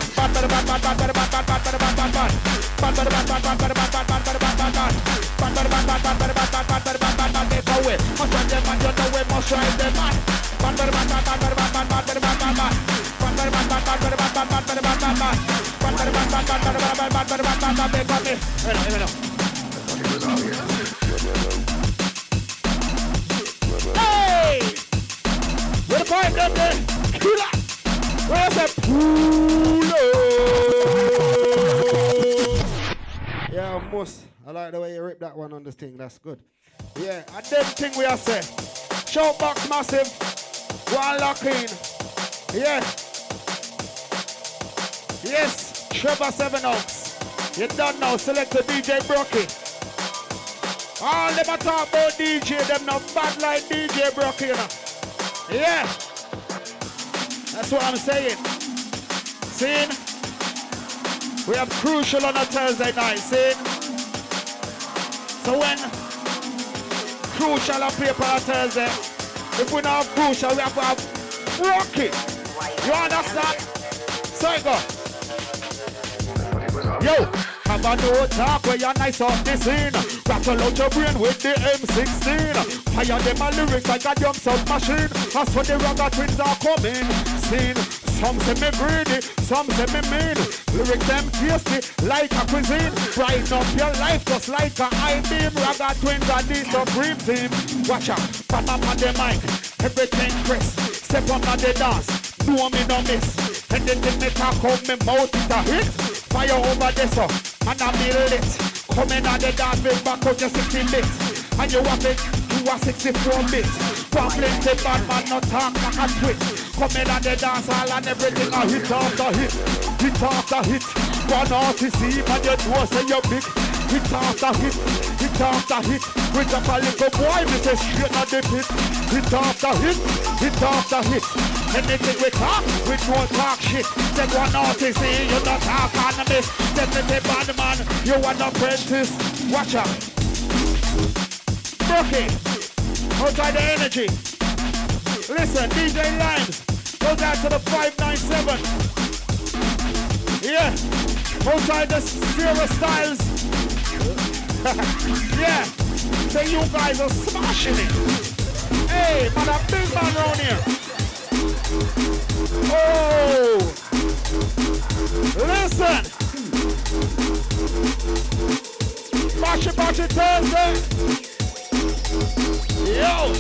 Hey! Where the fire done there? Killer! Where's that pulo? Yeah, Moose. I like the way you rip that one on this thing. That's good. Yeah, and them thing we are saying. Showbox massive. One lock in. Yeah. Yes, Trevor 7 Oaks. You don't know, select the DJ Brocky. All them a talk about DJ, them no bad like DJ Brocky, you know. Yeah. That's what I'm saying. See? We have Crucial on a Thursday night, see? So when Crucial appear for a Thursday, if we don't have Crucial, we have to have Rocky. You understand? So it go. Yo, have a no talk where you're nice off the scene. Rattle out your brain with the M16. Fire them a lyrics like a young submachine. As for the Ragga Twins are coming, scene. Some say me greedy, some say me mean. Lyrics them tasty like a cuisine. Brighten up your life just like a I-beam. Ragga Twins are the supreme team. Watch out, pop up on the mic. Everything crisp. Step on the dance. No me no miss. Anything me talk out me mouth it a hit. Fire over this up, and I be lit. Come in on the dance, big back out your 60 bits. And you have it, you are 64 bits. Problem the bad man, not talk like a twit. Come in on the dance hall and everything a hit after hit. Hit after hit. One artist see and your door say you're big. Hit after hit, hit after hit. We drop a little boy, we say straight on the pit. Hit after hit, hit after hit. Anything we talk, we don't talk shit. Then one artist say you don't talk on the miss. Then the bad man, you an apprentice. Watch out. Brookie, outside the energy. Listen, DJ Limes, goes out to the 597. Yeah, outside the Zero Styles. Yeah, so you guys are smashing it. Hey, man, a big man around here. Oh, listen. Bash it Thursday. Yo.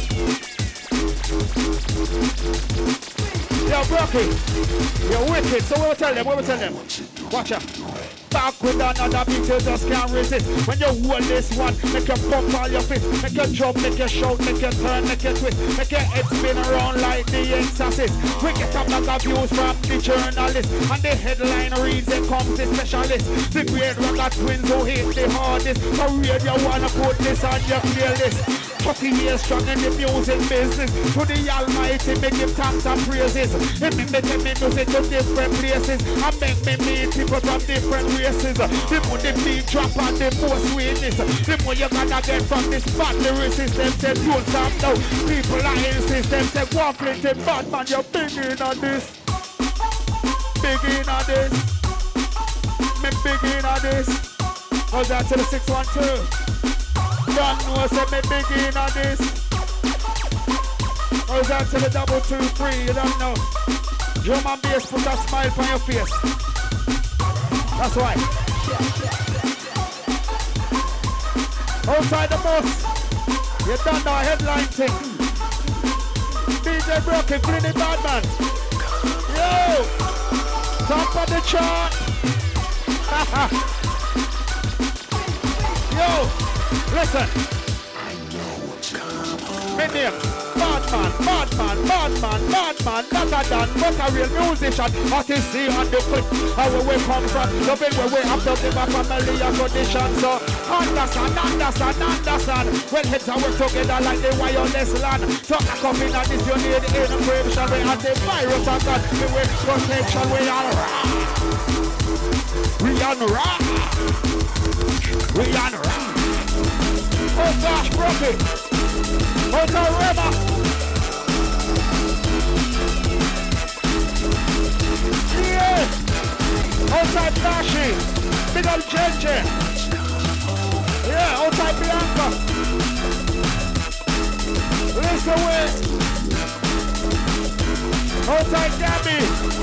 Yo, Brookie. You're wicked. So what we tell them? Watch out. Back with another beat, you just can't resist. When you hold this one, make you pump all your fist. Make you jump, make you shout, make you turn, make you twist. Make your head spin around like the exorcist. We get a lot of views from the journalist. And the headline reads, here comes the specialist. The great rocket twins who hit the hardest. For radio wanna put this on your playlist. 40 years strong in the music business. To the Almighty, make him thanks and praises. He make me music to different places. And make me meet people from different races. The more the beat drop and the more sweetness. The more you gotta get from this bad lyricist. Them say don't stop now. People are insist. Them say one plenty bad man. You're big in on this. Big in on this. Me big in on this. Goes out to the 612. Don't know, say me begin on this. Goes out to the 223, you don't know. Drum and bass put a smile on your face. That's why. Outside the bus, you don't know a headline thing. DJ Brookie, Flynny Badman. Yo! Top of the chart. Yo! Listen. My name, badman, not but a real musician. Artist see on the foot, how we come from. Loving where we have to give a family a condition. So understand. Well, heads are work together like the wireless land. So I come in and this you need innovation. We have the virus and God, we with protection. We on rock. Oh gosh, Brookie. Hotel River. Yeah. Outside Dashi. Big old Jenje. Yeah, outside Bianca. Listen away. Outside Gabby.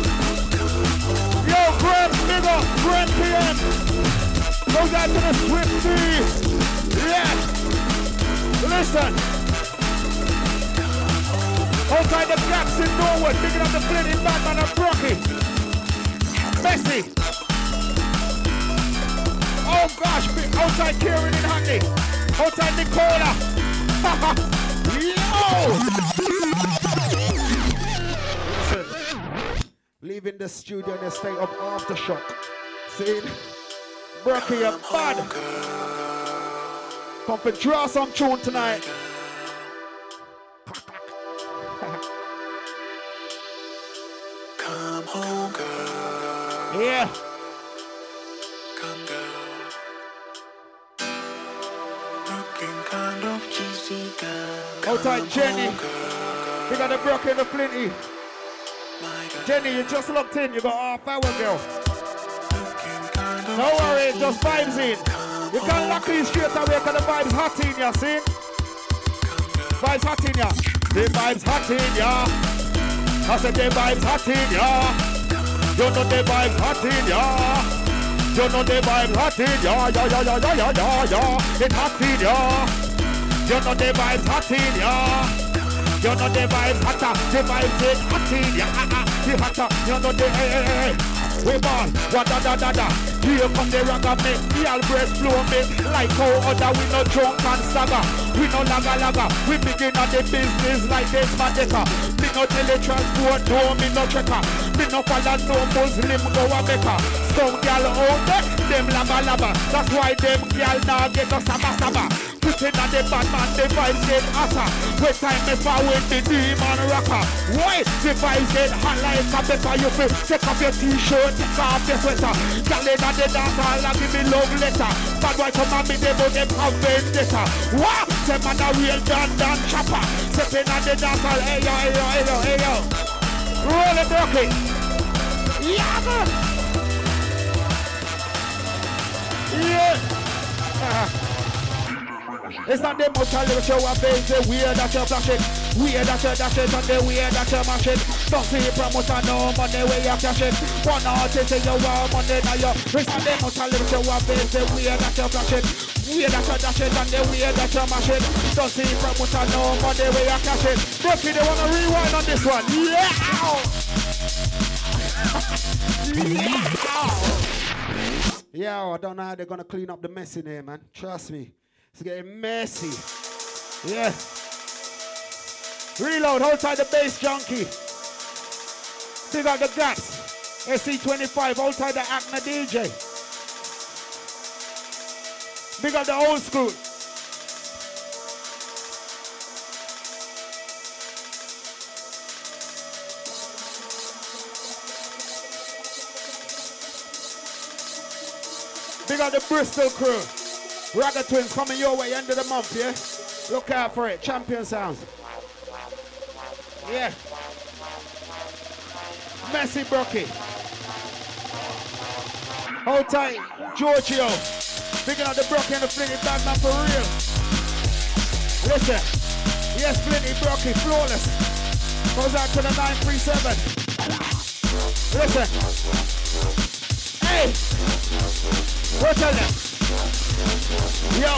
Yo, Grant, big up. Grant PM. Goes out to the Swifty. Yeah. Listen. Outside the gaps in Norwood, picking up the Flynny Badman and Brookie. Messi. Oh gosh, outside Kieran in Hackney. Outside Nicola. Yo! Listen. Leaving the studio in a state of aftershock. See? Brookie, you're bad. Come for draw some tune tonight. Come home, girl. Yeah. Come, girl. Looking kind of juicy, girl. Outside Jenny. Girl. You got the Brookie and the Flinty. My girl. Jenny, you just looked in. You got half hour, girl. Looking kind of No worry, juicy, just vibes in. You can lock these straight away because the vibes hot in ya, see? Vibes hot in ya. The vibes hot in ya. I said the vibes hot in ya. You know the vibes hot in ya. You know the vibes hot in ya. Yeah. It's hot in ya. You know the vibes hot in ya. You know the vibes hotter. The vibes is hot in ya. The hotter. You know the hey. We born, da. Here come the ragga make the all breast flow me. Like how other we no drunk and stagger. We no laga. We begin on the business like this mandeka. Me no teletransport, no me no checker. Me no follow no Muslim go a mecca. Some gal out there, them laba. That's why them gal now get no saba. Sitting on the bad man, the vibes get hotter. When time me fall with the demon rocker. Why? The vibes get hot like a pepper. You feel take off your t-shirt, take off your sweater. Girl in the dance hall and give me love letter. Bad boy come and me they but them have vendetta. What? Them man a real dan chopper. Stepping on the dance hall, hey yo, hey yo, hey yo, hey yo. Roll it, Brookie. Yeah, man. Yeah. It's not the most little show of base, the weird that you're flashing. Weird that you're dashing, and the weird that you're mashing. Don't see promoter, no money where you're cashing. One artist in your world, money now you're. It's not the most little show of base, the weird that you're flashing. Weird that you're dashing, and the weird that you're mashing. Don't see promoter, no money where you're cashing. Brookie, they wanna rewind on this one. Yeah! Yeah! Yo, I don't know how they're gonna clean up the mess in here, man. Trust me. It's getting messy. Yeah. Reload, hold tight the bass junkie. Dig out the guts. SC25, hold tight the Acna DJ. Big up the old school. Big up the Bristol crew. Ragga Twins coming your way end of the month, yeah? Look out for it. Champion sounds. Yeah. Messy Brookie. Hold tight, Giorgio. Picking up the Brookie and the Flinty bad man for real. Listen. Yes, Flinty Brookie, flawless. Goes out to the 937. Listen. Hey. Go tell them. Yo,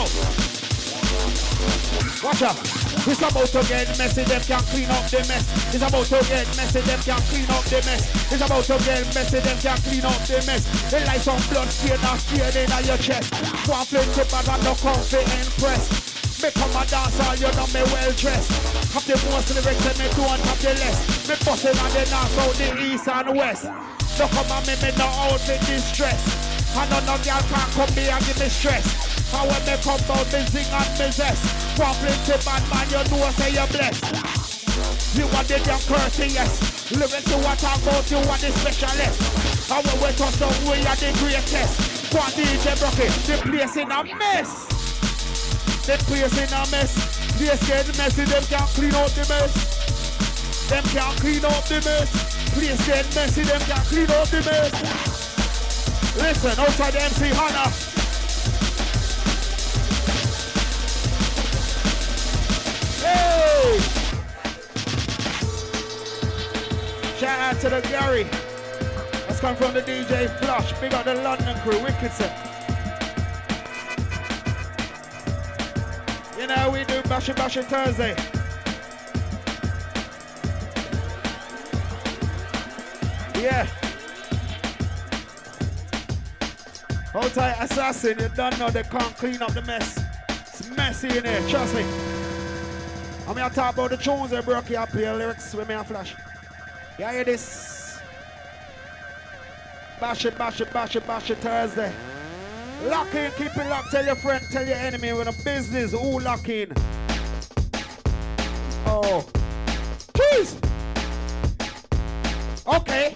watch out. It's about to get messy, them can't clean up the mess. It's about to get messy, them can't clean up the mess. It's about to get messy, them can't clean up the mess. They like some blood stain and stain in your chest. One plenty bad and no comfy impressed. Me come a dance all, you know me well dressed. Have the most lyrics and me don't have the less. Me bustin' on the north, south, the east and west. No come on me no outfit distress. And none of y'all can't come me and give me stress. And when me come out, me sing and me zest. One plenty bad man, you know say you're blessed. You are the damn courteous. Living to what I about, you are the specialist. And when we touch down, we are the greatest. One DJ Brookie, the place in a mess. The place in a mess. They scared messy, them can't clean out the mess. Them can't clean out the mess. Place get messy, them can't clean out the mess. Listen, outside the MC Hannah. Hey! Shout out to the Gary. That's come from the DJ Flush. Big up the London crew, Wickedson. You know we do Bashin' Bashin' Thursday. Yeah. Hold tight, Assassin. You don't know they can't clean up the mess. It's messy in here, trust me. I'm going to talk about the tunes they broke you up here, lyrics with me and Flash. You hear this? Bash it, bash it, bash it, bash it Thursday. Lock in, keep it locked. Tell your friend, tell your enemy with a business. Who lock in? Oh. Jeez. Okay.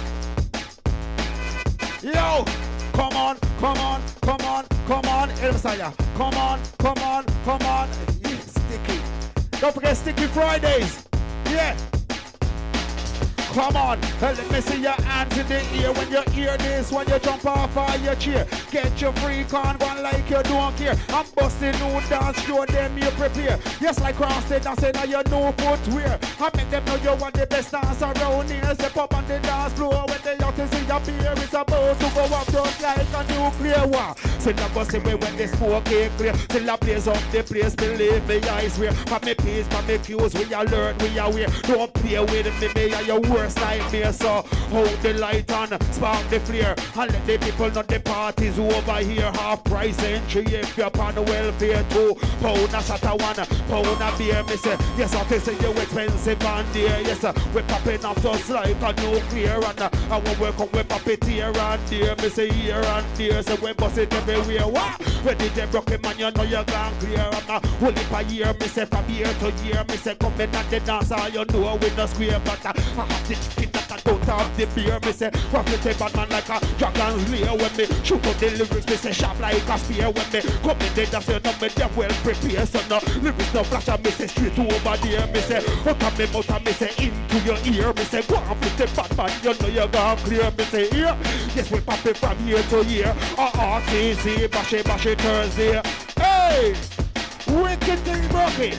Yo. Come on, come on, come on, come on. El Messiah. Come on, come on, come on. Yeah, Sticky. Don't forget Sticky Fridays. Yeah. Come on, let me see your hands in the ear when you hear this, when you jump off of your chair. Get your freak on, one like you don't care. I'm busting new dance, show them you prepare. Yes, like cross the dance, now you know footwear. I make them know you want the best dance around here. Step up on the dance floor when the yacht is in your beer. It's about to go up just like a nuclear war. Still a bust away when the smoke is clear. Still a blaze up the place, believe me, I swear. For me peace, for me cues, we alert, we aware. Don't play with me and your worst nightmare. So hold the light on, spark the flare, and let the people know the party's over here. Half price entry if you're on the welfare. 2 pound a shot of 1 pound a beer. Me say, yes, I can say you expensive and dear. Yes, we're popping off just like a nuclear. And when we come, we pop it here and there. Me say here and there, so we bust it everywhere. What? When DJ Broken man, you know you're gone clear. I'm not holy for year, me say from year to year. Me say come in at the dance, all you know we no square. But I have the chicken that I don't have the beer. Me say profit a bad man like a dragon's lair. When me shoot up the lyrics, me say sharp like a spear. When me come in the dance, you know me them well prepared. So no lyrics no flash, and me say straight over there. Me say out of me mouth, and me say into your ear. Me say go on with the bad man, you know you're gone clear. Me say here, yes we pop it from year to year. TC, bashy Thursday. Hey, wicked thing broken.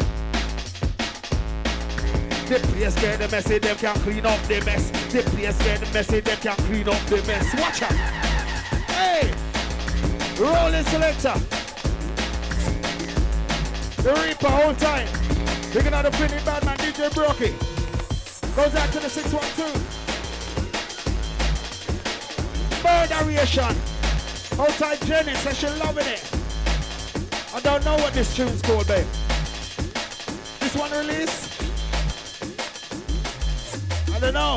The place get messy, them can clean up the mess. The place get messy, them can clean up the mess. Watch out. Hey, rolling selector. The Reaper whole time. Looking at the pretty bad man, DJ Brokey. Goes out to the 612. Murderation. Outside Jenny says she's loving it. I don't know what this tune's called, babe. This one release? I don't know.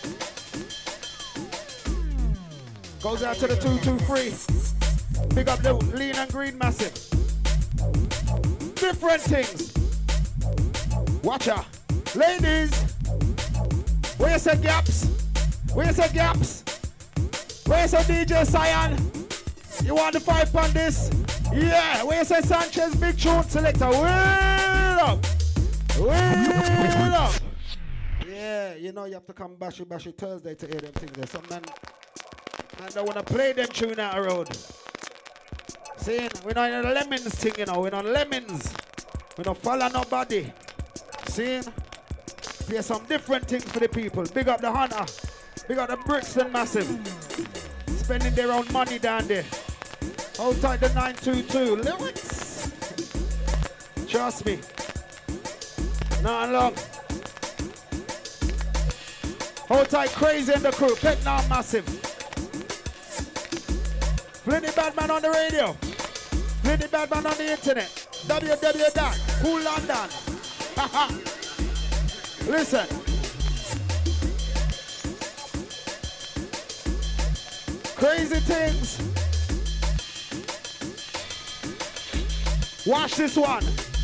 Goes out to the 223. Big up the lean and green massive. Different things. Watch out. Ladies. Where you say gaps? Where you say gaps? Where you say DJ Cyan? You want the 5 on this? Yeah, where you say Sanchez, big tune selector. Wheel up. Wheel up. Yeah, you know you have to come bashy Thursday to hear them things. There's some man don't want to play them tune out the road. See, we're not in the lemons thing, you know. We're not lemons. We don't follow nobody. See, play some different things for the people. Big up the Hunter. Big up the Brixton Massive. Spending their own money down there. Hold tight the 922 lyrics. Trust me. Not long. Hold tight Crazy in the crew. Pet now massive. Plenty Badman on the radio. Plenty Badman on the internet. www.coolondon. Listen. Crazy things. Watch this one.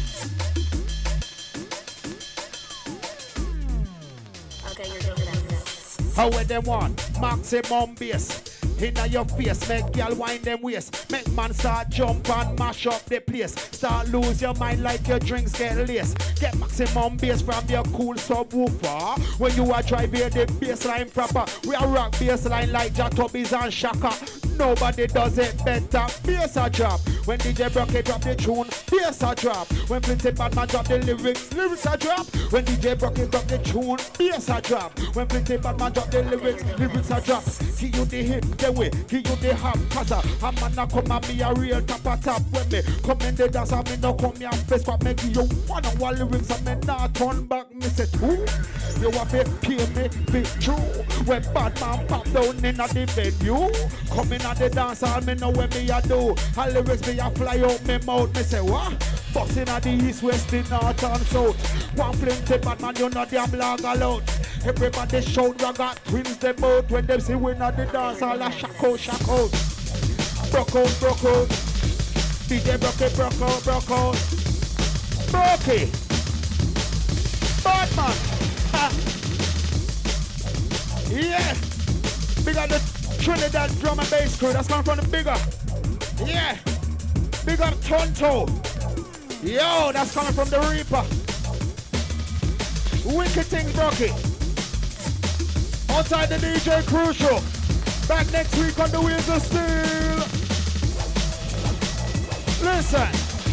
Okay, you're doing that. How when them want maximum bass inna your face, make girl wind them waist, make man start jump and mash up the place, start lose your mind like your drinks get laced. Get maximum bass from your cool subwoofer. When you are driving the bassline proper, we are rock bassline like Jatobis and Shaka. Nobody does it better. Bass a drop. When DJ Brokey drop the tune, bass a drop. When Flinty Badman drop the lyrics a drop. When DJ Brokey drop the tune, bass a drop. When Flinty Badman drop the lyrics a drop. Give you the hit, the way, give you the hot passer. A man a come and me a real top. When me come in the dance, I me no come here and face what make you one lyrics and me not turn back. Me say two, you have to pay me big true. When Badman pop down in the venue, coming at the dance, all me know what me a do. All lyrics me a fly out me mouth. Me say what? Bustin' at the east, west, the north and south. One Flinty Badman, you know damn long alone. Everybody shout, ragga twins them out. When them see we not the dance, all a shock out. Broke out. DJ Brokey, broke out. Brokey. Badman. Ha. Yeah. Big up the Trinidad drum and bass crew. That's coming from the bigger. Yeah. Big up Tonto. Yo, that's coming from the Reaper. Wicked thing, Brokey. Outside the DJ Crucial. Back next week on the Wheels of Steel. Listen.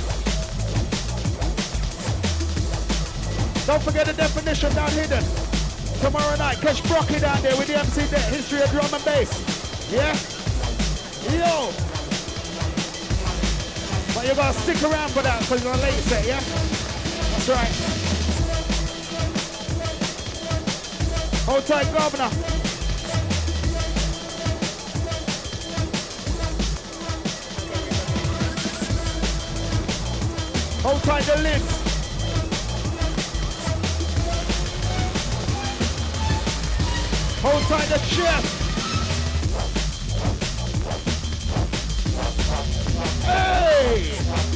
Don't forget the definition down hidden. Tomorrow night, catch Brokey down there with the MC there. History of drum and bass. Yeah? Yo. But you gotta stick around for that because you're late set, yeah? That's right. Hold tight, Governor. Hold tight the lids. Hold tight the chest. Hey!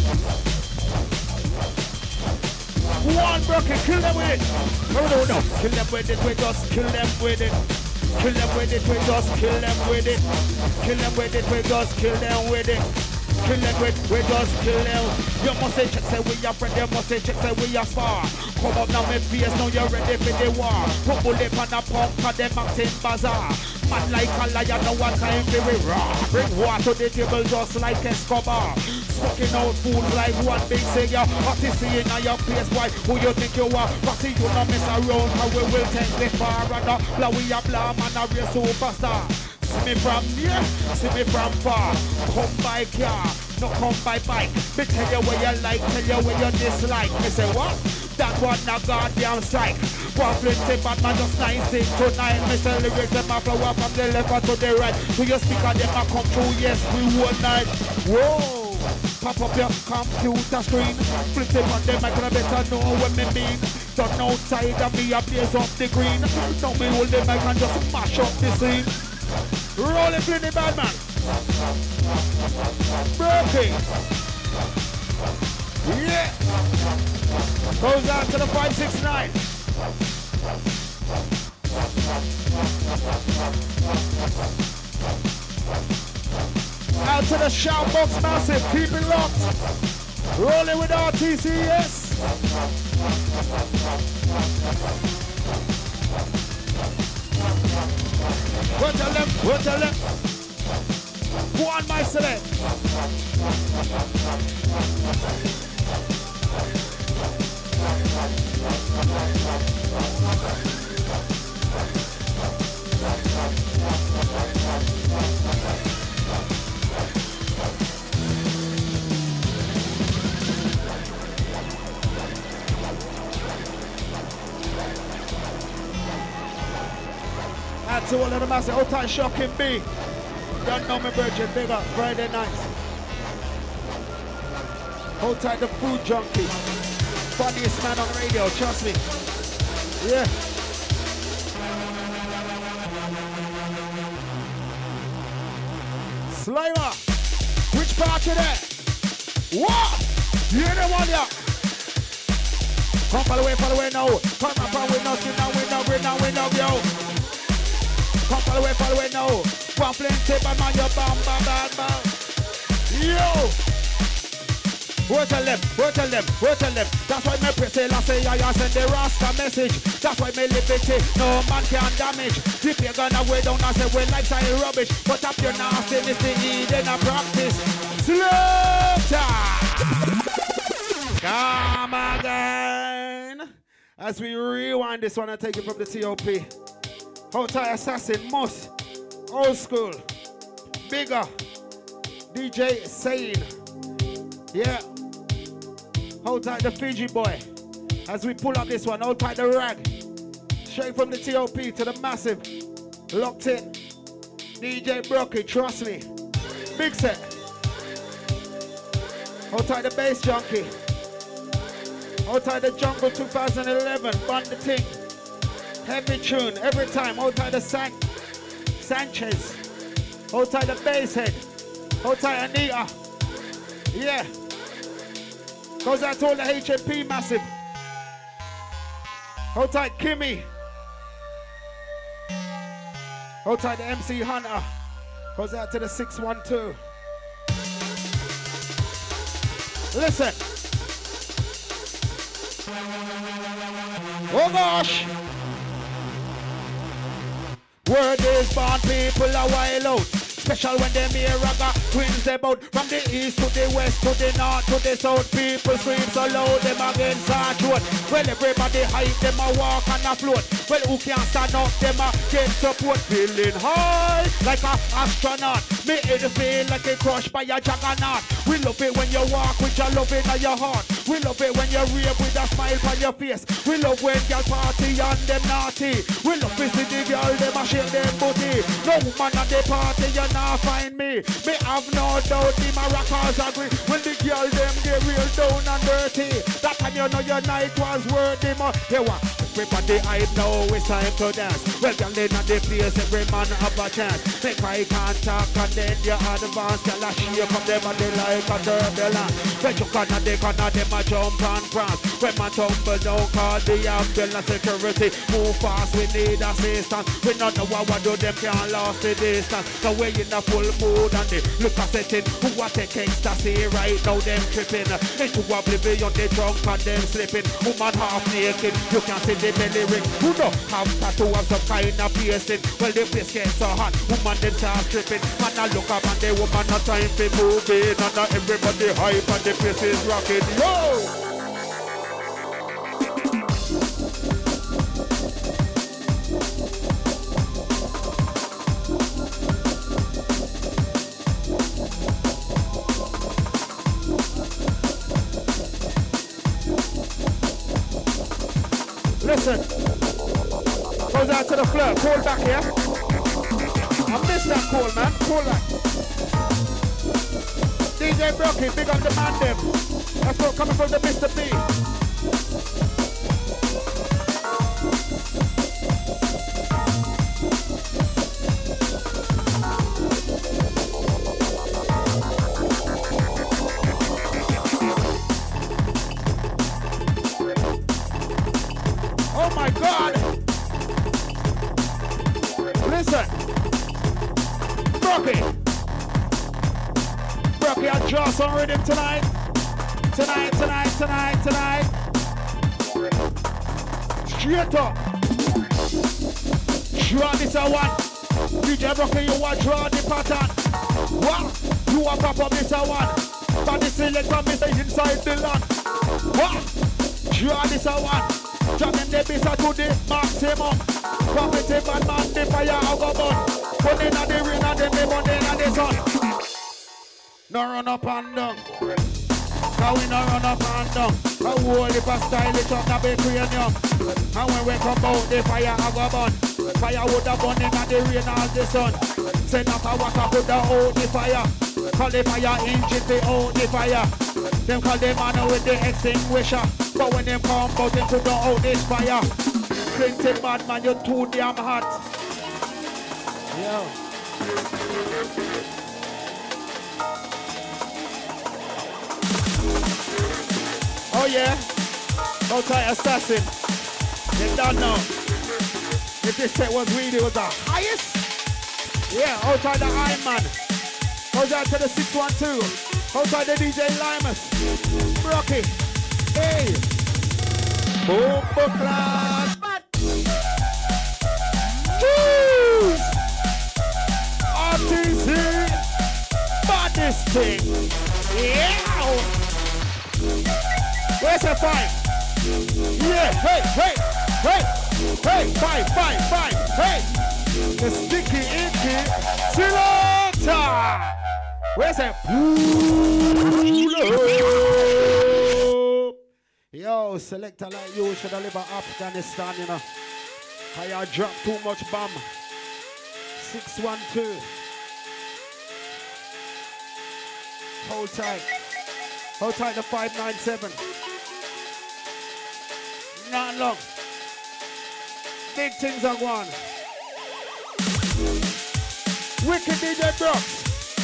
One broken, kill them with it. No. Kill them with it, we just kill them with it. Kill them with it, we just kill them with it. Kill them with it, we just kill them with it. Kill them with, we just kill them. You must say check, say we are friend, you must say check, say we are spar. Come up now, my face, now you're ready for the war. Put bullet on a pump, cause them acting bazaar. Man like a lion, no one time for we raw. Bring water to the table just like Escobar. Smoking out fools like one big singer. Artist in your face, why? Who you think you are? But see you not mess around, how we will take the far. And blow we a blah, man a real superstar. See me from near, see me from far. Come by car, no come by bike. Me tell you where you like, tell you where you dislike. Me say what? That one a goddamn strike. One plenty bad man just 96 to 9. Me say lyrics them a flow up from the left to the right. To your speaker them a come through, yes we one night. Whoa! Pop up your computer screen. Flip them on them, I can better know what me mean. Done outside of me a blaze up the green. Now me hold them, I can just mash up the scene. Roll it, Plenty bad man. Broken. Yeah. Goes out to the 569. Out to the shout box massive. Keep it locked. Rolling with RTCS. We'll tell them. Go on, my select. Out to all of the massive, hold tight, shocking B. Don't know me, Virgin, big up, Friday nights. Hold tight, the food junkie. Funniest man on radio, trust me. Yeah. Slimer, which part of that? What? You hear them on ya? Come follow away now. Come up with nothing now, we know, yo. Come follow away now. One plenty, but man, you bam. Yo! Word tell them. That's why me pretty last say I send the Rasta message. That's why me liberty, no man can damage. If you're gonna way down and say well lifestyle rubbish, but up your nastiness to eat in a practice. Slaughter! Come again. As we rewind this one and take it from the TOP. Hotel Assassin, Moss, Old School, Bigger, DJ Sane. Yeah. Hold tight the Fiji boy. As we pull up this one, hold tight the rag. Straight from the TOP to the massive. Locked in. DJ Brocky, trust me. Big set. Hold tight the bass junkie. Hold tight the Jungle 2011. Bun the thing. Heavy tune every time. Hold tight the Sanchez. Hold tight the bass head. Hold tight Anita. Yeah. Goes out to all the HMP massive. Hold tight Kimmy. Hold tight the MC Hunter. Goes out to the 612. Listen. Oh gosh. Word is born, people a while out. Special when them hear raga twins them out. From the east to the west to the north to the south. People scream so loud them against our throat. Well everybody hype them a walk and a float. Well who can stand up them a get support. Feeling high like a astronaut. Me head feel like a crushed by a juggernaut. We love it when you walk with your love in your heart. We love it when you rave with a smile on your face. We love when girl party and them naughty. We love to see the girl them a shake them booty. No woman at the party you not find me. Me have no doubt the maracas agree. When the girl them get real down and dirty. That time you know your night was worthy more. Here what? everybody hype now, it's time to dance. Well, girl in the place, every man have a chance. Make eye contact and then you advance. Girl a shake up them body like a turbulence. When you corner them a jump and prance. When man tumble down, call the ambulance security. Move fast, we need assistance. We don't know what do them can't last the distance. So we in a full mood and they look at setting. Who a take ecstasy right now, them tripping. Into oblivion, they drunk and them slipping. Woman half naked, you can see the belly ring. Who don't have tattoo of some kind of piercing. Well, the place gets so hot, woman then start tripping. Man, I look up and the woman not time for moving. And now everybody hype and the place is rocking. Yo! Listen, goes out to the floor, pull back here. I missed that call, man, pull back. DJ Brocky, big up the man them. That's what coming from the Mr. B. Oh my God! Listen, Brocky, I draw some rhythm tonight. Straight up. Draw this a one. DJ Brocky, you want draw the pattern. What? You want pop up this a one. But the selector me say inside the land. What? Draw this a one. Jamming the bass to the maximum. Competitive and man, the fire out go burn. Put in the rain and the burn in the sun. No run up and down. Cause we no run up and down. A whole heap of stylish on the cranium. And when we come out, the fire out go burn. Fire would have burn in the rain and the sun. Send up a water put out the fire. Call the fire engine to out the fire. Them call the man with the extinguisher. But when them come out, them put out this fire. Clinton bad man, you're too damn hot. Yo. Oh yeah. Outside assassin. They don't know. If this set was really was the highest. Yeah, outside the Iron Man. Outside to the 612. Outside the DJ Limus. Brocky. Hey! Boom, class! Jeez! RTC! Baddest thing! Yeah! Where's the five? Yeah! Hey! Fine! Hey! The sticky inky selector! Where's the Yo, selector like you should have lived in Afghanistan, you know. I dropped too much bomb. 612. Hold tight. Hold tight to 597. Not long. Big things are going. Wicked DJ Brooks.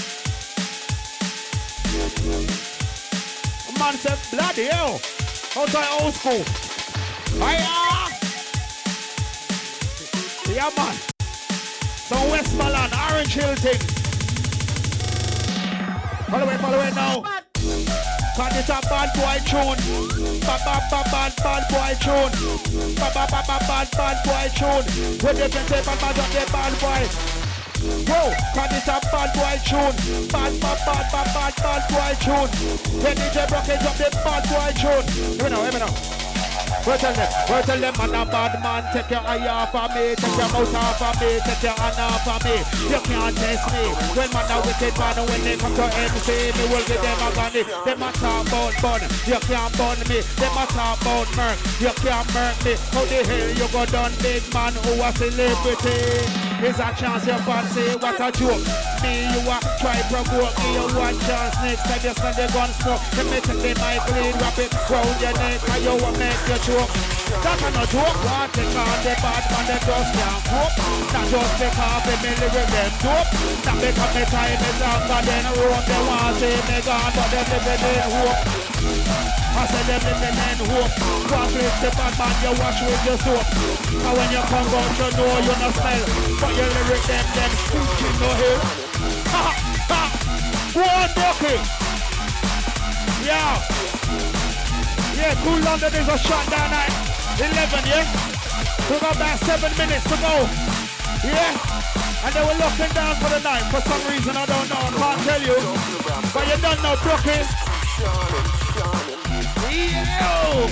Man said, bloody hell. Outside old school. Hiya! Yeah, man. Some Westmoreland, Orange Hill thing. Follow it now. Cause it's a bad boy tune. Bad boy tune. Bad boy tune. When they can say bad man, they bad boy. Whoa, cause it's a bad boy tune. Bad boy tune. When DJ Brocky drop the bad boy tune. Hear me now. We'll tell them man a bad man. Take your eye off of me, take your mouth off of me, take your hand off of me. You can't test me. When man a wicked man, when they come to MC, me will give them a gunny. Them a talk about bun, you can't bun me. Them a talk about murk, you can't murk me. How the hell you go done, big man who a celebrity? Here's a chance you fancy, what a joke. Me, you a try provoke me, you one chance. Next time you send the gun smoke, let me take the mic lead, wrap it round your neck, and you a make your choke. That ain't no joke. Want to call the bad man, they just can't cope. Not just because they me live with them dope. Not because my time is longer than a rope. They want to see me gone, but they living in hope. I said them living in hope. Conflict the bad man, you wash with your soap. Now when you come out, you know you no smell. But you lyric them stinking no hill. Ha ha! Go on, Brookie! Yeah! Yeah, Cool London is a shot down at 11, yeah? We got about 7 minutes to go. Yeah? And they were locking down for the night. For some reason, I don't know, I can't tell you. But you don't know, Brookie. Yo!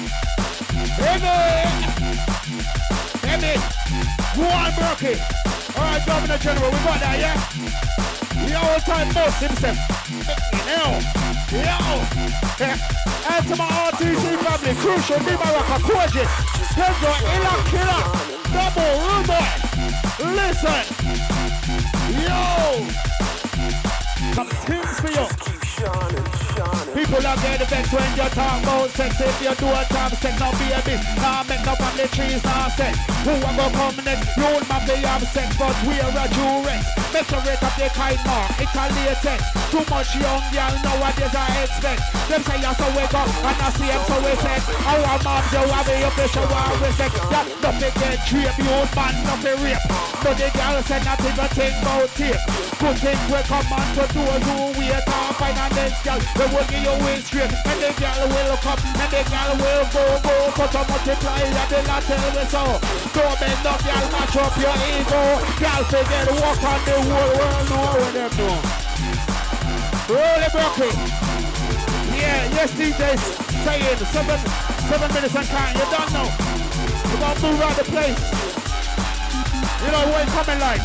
Hey, go on, Brookie. Alright, Governor General, we got that, yeah? The old time boss himself. Yo! And to my RTC family, Crucial, Nimaraka, Gorgeous, Pedro, Illa Killer, Double, Rude Boy. Listen! Yo! Some things for you. People out there the best when you talk about sex. If you do a time sex, now be a bitch. Nah, make no family trees, nah sex. Who a go come next? You and my be have sex, but we are a Durex. Measure it up the kind more, it's a latex. Too much young girl nowadays I expect. Them say you so we go, and I see them so we sex. Our mom, you have your pressure, war with sex. That nothing get drape, you old man, nothing rape. But the girl said not even think about tape. Good things will come on to those who wait on find and then girl. They will give you way straight, and the girl will come, and the girl will go. Put a multiply, and they not tell me so. Don't bend up, girl, match up your ego. Girl, forget walk on the whole world, know what them do. Roll it, Brookie. Yeah, yes, DJ saying 7 minutes and count. You don't know. We're gonna move around the place. You know what it's coming like?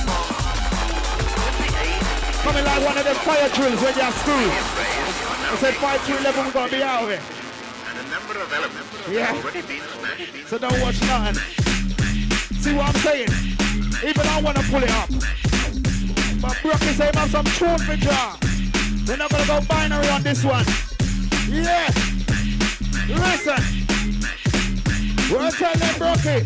Coming like one of them fire drills when you're school. I said 5 to 11, we're gonna be out of it. And a number of elements Yeah. have already been smashed. So don't watch nothing. See what I'm saying? Even I wanna pull it up. But Brookie say have some tune for jar. We're not gonna go binary on this one. Yeah. Listen. We'll tell them Brookie.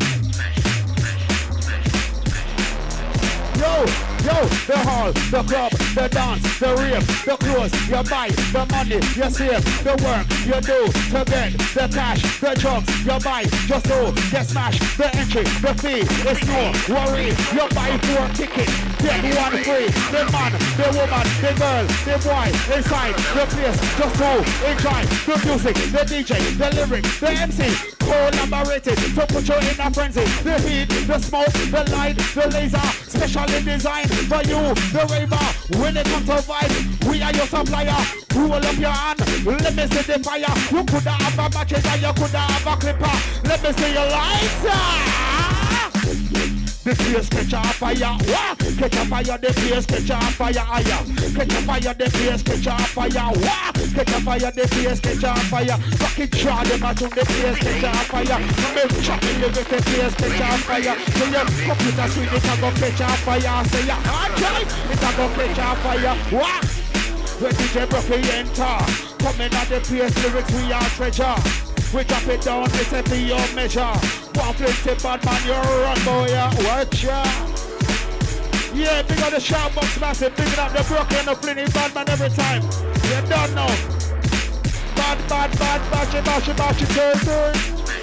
Yo, the hall, the club, the dance, the rave, the clothes, you buy, the money, you save, the work, you do, to get the cash, the drugs, you buy, just do, get smashed, the entry, the fee, it's no worry, you buy 4 tickets, get 1 free, the man, the woman, the girl, the boy, inside, the place, just do, enjoy, the music, the DJ, the lyrics, the MC, collaborated, to put you in a frenzy, the heat, the smoke, the light, the laser, specially designed for you, the raver. When it comes to vibe, we are your supplier. Roll up your hand, let me see the fire. You could have a matches and you could have a clipper. Let me see your lights. The place catch a fire. What? Catch a fire, the place catch a fire. Catch a fire, the place catch a fire. What? Catch a fire, the place catch a fire. Fucking try them out on the place catch a fire. Make chopping the place catch a fire. So your computer screen it a go catch a fire. Say ya, okay, it a go catch a fire. What? When DJ Brookie enter, coming at the place, lyrics we are treasure. We drop it down, it's a be your measure. One plenty bad man, you're run boy, watch ya. Yeah, big on the shout box massive, big up the Brookie and the Flinny bad man every time. You don't know. Bad, bash, turn.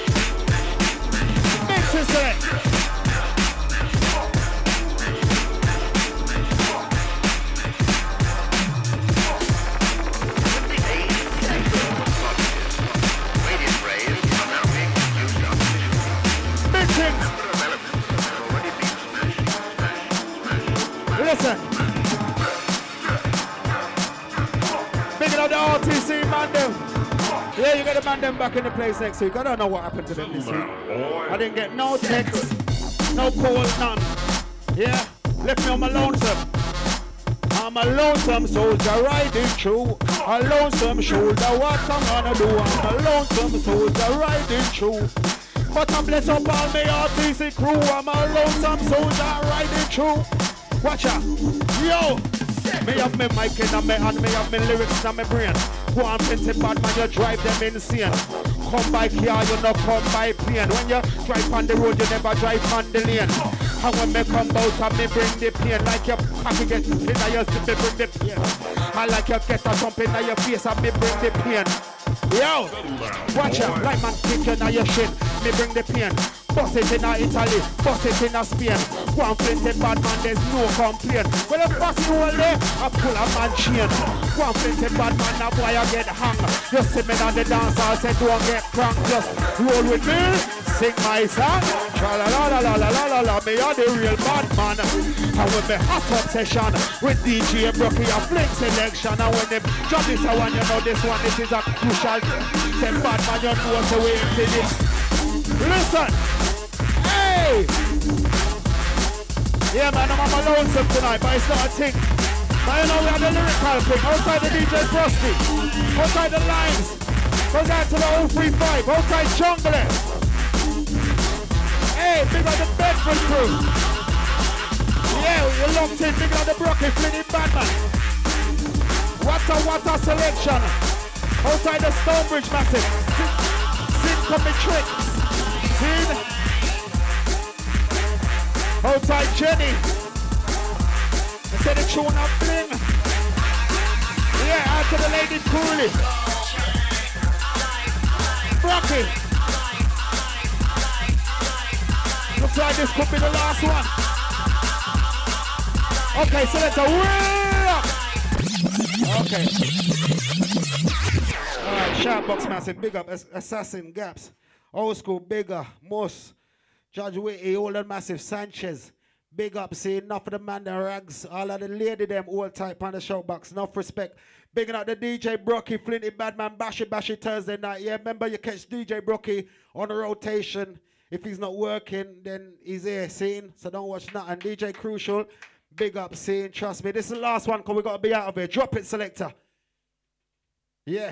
Mix it, select. Listen. Big up the RTC man them. Yeah, you got the man them back in the place next week. I don't know what happened to them this week. I didn't get no text, no call, none. Yeah, left me on my lonesome. I'm a lonesome soldier riding through. A lonesome shoulder, what I'm gonna do? I'm a lonesome soldier riding through. But I bless up all my RTC crew. I'm a lonesome soldier riding through. Watch out. Yo. Me have me mic in my hand, me have me lyrics in my brain. Go on plenty bad man, you drive them insane. Come by car, you no come by plane. When you drive on the road, you never drive on the lane. And when me come out and me bring the pain, like your cocky get in your me bring the pain. I like you get a jump in your face and me bring the pain. Yo, watch out, like man kick you in your shin, me bring the pain. Bust it in Italy, bust it in Spain. One flinted bad man, there's no complaint. When I bust you all there, I pull a man chain. One flinted bad man, that boy I get hung. You see me on the dance, I said don't get crunk. Just roll with me, sing my song. Tra-la-la-la-la-la-la-la, me are the real bad man. And with me hot obsession, with DJ Brookie, a fling selection. And when them drop this one, you know this one, this is a crucial. Say bad man, you know what's the way it is. Listen! Hey! Yeah, man, I'm alone tonight, but it's not a thing. Now, you know, we have the lyrical thing. Outside the DJ Frosty. Outside the lines. Goes out to the 035. Outside Jungle. Hey, big on the Bedford crew. Yeah, you're locked in. Big on the Brooklyn Flinny Batman. What a selection. Outside the Stonebridge Massive. Sin coming tricks. Sin. Outside Jenny. Instead of tune up bling. Yeah, out to the lady Cooley. Brocky. Looks like this could be the last one. Okay, so let's okay. Alright, Sharpbox Massive, big up. Assassin Gaps. Old school, bigger, Moss. Judge Whitty, Old and Massive, Sanchez. Big up, see, enough of the man, the rags. All of the lady, them, all type on the showbox. Enough respect. Bigging up the DJ Brookie, Flinty Badman, Bashy Thursday night. Yeah, remember you catch DJ Brookie on the rotation. If he's not working, then he's here, seeing. So don't watch nothing. DJ Crucial, big up, seeing. Trust me, this is the last one because we got to be out of here. Drop it, selector. Yeah.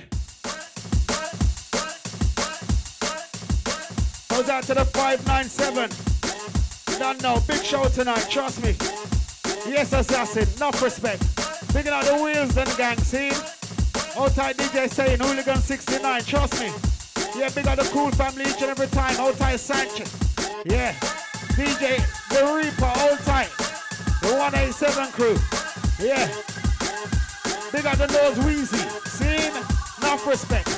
Goes out to the 597. Don't know, big show tonight, trust me. Yes, Assassin, enough respect. Picking out the wheels then gang, see? Outside DJ saying Hooligan 69, trust me. Yeah, big out the cool family each and every time. Outside Sanchez. Yeah. DJ The Reaper, outside. The 187 crew. Yeah. Big out the nose Wheezy. Seen? Enough respect.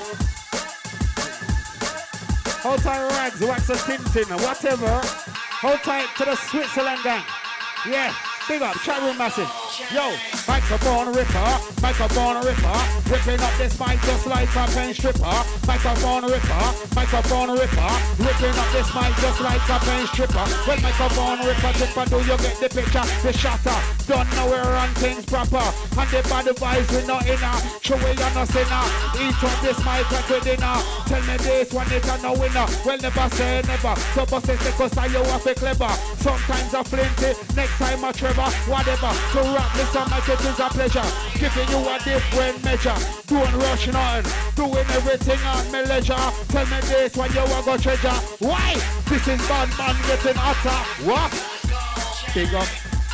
Outside Rags, Wax a Tintin, whatever. Outside to the Switzerland gang. Yeah. Big up, chat room massive. Yo, microphone ripper, ripping up this mic just like a pen stripper. Microphone ripper, ripping up this mic just like a pen stripper. Well, microphone ripper, do you get the picture? The shatter, don't know where run things proper. And the bad vibes we not in a, true way you're not sinner. Eat up this mic like a dinner. Tell me this one is a no winner. Well, never say never. So bust it because you are clever. Sometimes a flinty, next time a Trevor, whatever. So rap this on my it is a pleasure. Giving you a different measure. Don't rush nothing. Doing everything on my leisure. Tell me this when you are go treasure. Why? This is bad man getting hotter. What? Big up.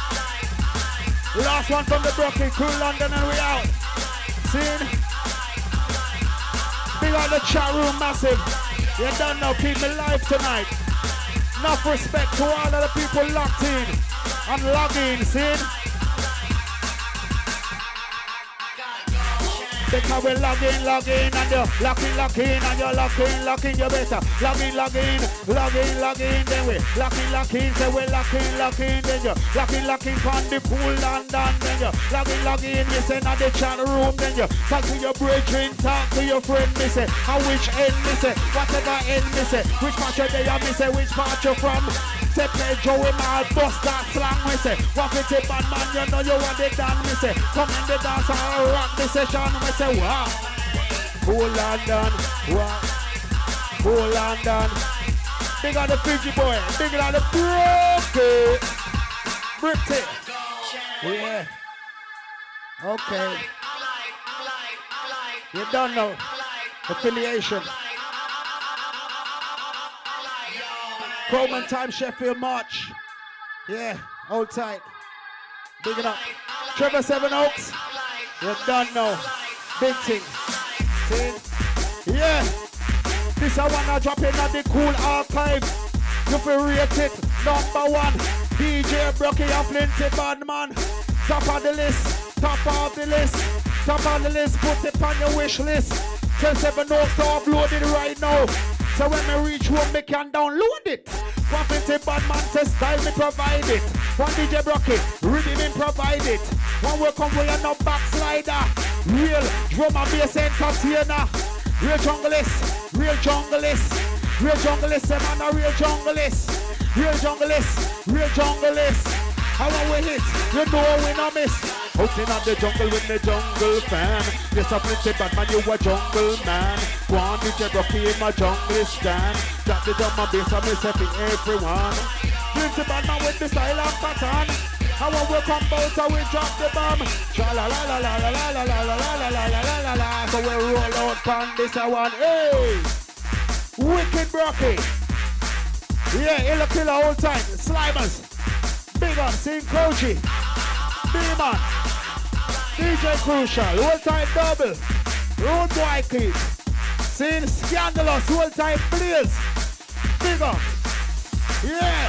Last one from the Brooklyn crew, London, and we out. Seen? Big up the chat room massive. You don't know, keep me live tonight. Enough respect to all of the people locked in and logging, seen? Because we're logging, and you're locking, and you're locking, you better logging, then we're locking, so we're locking, then you're locking on the pool London, then you're locking, you say not the chat room, then you talk to your brethren, talk to your friend, me say, and which end, me say, whatever end, me say, which part you're there, me say, which part you're from. Say play Joey Mal, bust that slang, me say. Walk with a bad man, you know you want it done, me say. Come in the dance and rock the session, me say, wow. Cool London, wow. Cool London. Big on the Fiji boy, big on the Brookie. Bripty. Yeah. Okay. You don't know. Affiliation. Coleman time, Sheffield March. Yeah, hold tight. Big it up. Trevor Seven Oaks. You done now. Big thing. See? Yeah. This I wanna drop in at the cool archive. You feel rate it. Number 1. DJ Brocky and Flinty Badman. Top of the list. Top of the list. Top of the list. Put it on your wish list. Tell Seven Oaks to upload it right now. So when me reach home, me can download it. One Flinty Badman says style me provide it. One DJ Brocky, rhythm me provide it. One will come with no backslider. Real drum and bass entertainer. Real junglist, real junglist. Real junglist, man, a real junglist. Real junglist, real junglist. How we hit, you know we no miss. Out in the jungle with the jungle fan. Yes, a Flinty Badman, you a jungle man. Go on, DJ Brocky in my jungle stand. Drop the drum and bass, I'm listening everyone. Flinty Badman with the style and pattern. How we come out and we drop the bomb. Cha la la la la la la la la la la la la la la. So we roll out on this one. Hey, Wicked Brocky. Yeah, he'll kill the whole time. Slimers. Big up, Sing Coachy, B-Man, DJ Crucial, whole time double, Road Boy Clip, Sing Scandalous, whole time Blaze, big up, yeah.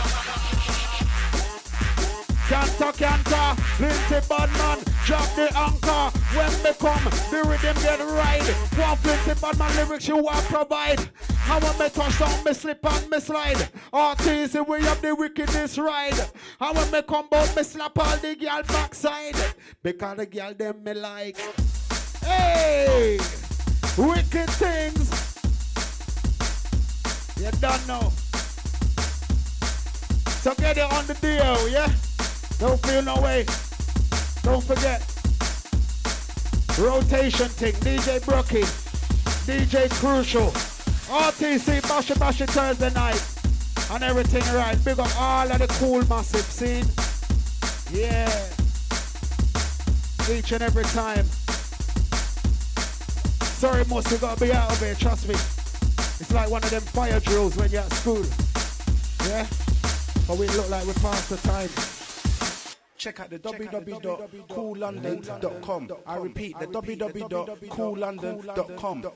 Canta, Flinty Badman, drop the anchor, when they come, the rhythm get right, one Flinty Badman lyrics you want provide. I want me touch down, me slip and me slide. Artists, we have the wickedest ride. I want me come out, me slap all the girl backside. Because the girl them me like. Hey! Wicked things. You don't know. So get it on the deal, yeah? Don't feel no way. Don't forget. Rotation thing, DJ Brocky, DJ Crucial. RTC Bash It Thursday night and everything right. Big up all of the cool massive scene. Yeah. Each and every time. Sorry, most we gotta be out of here, trust me. It's like one of them fire drills when you're at school. Yeah? But we look like we passed the time. Check out the www.coollondon.com. I repeat, the www.coollondon.com.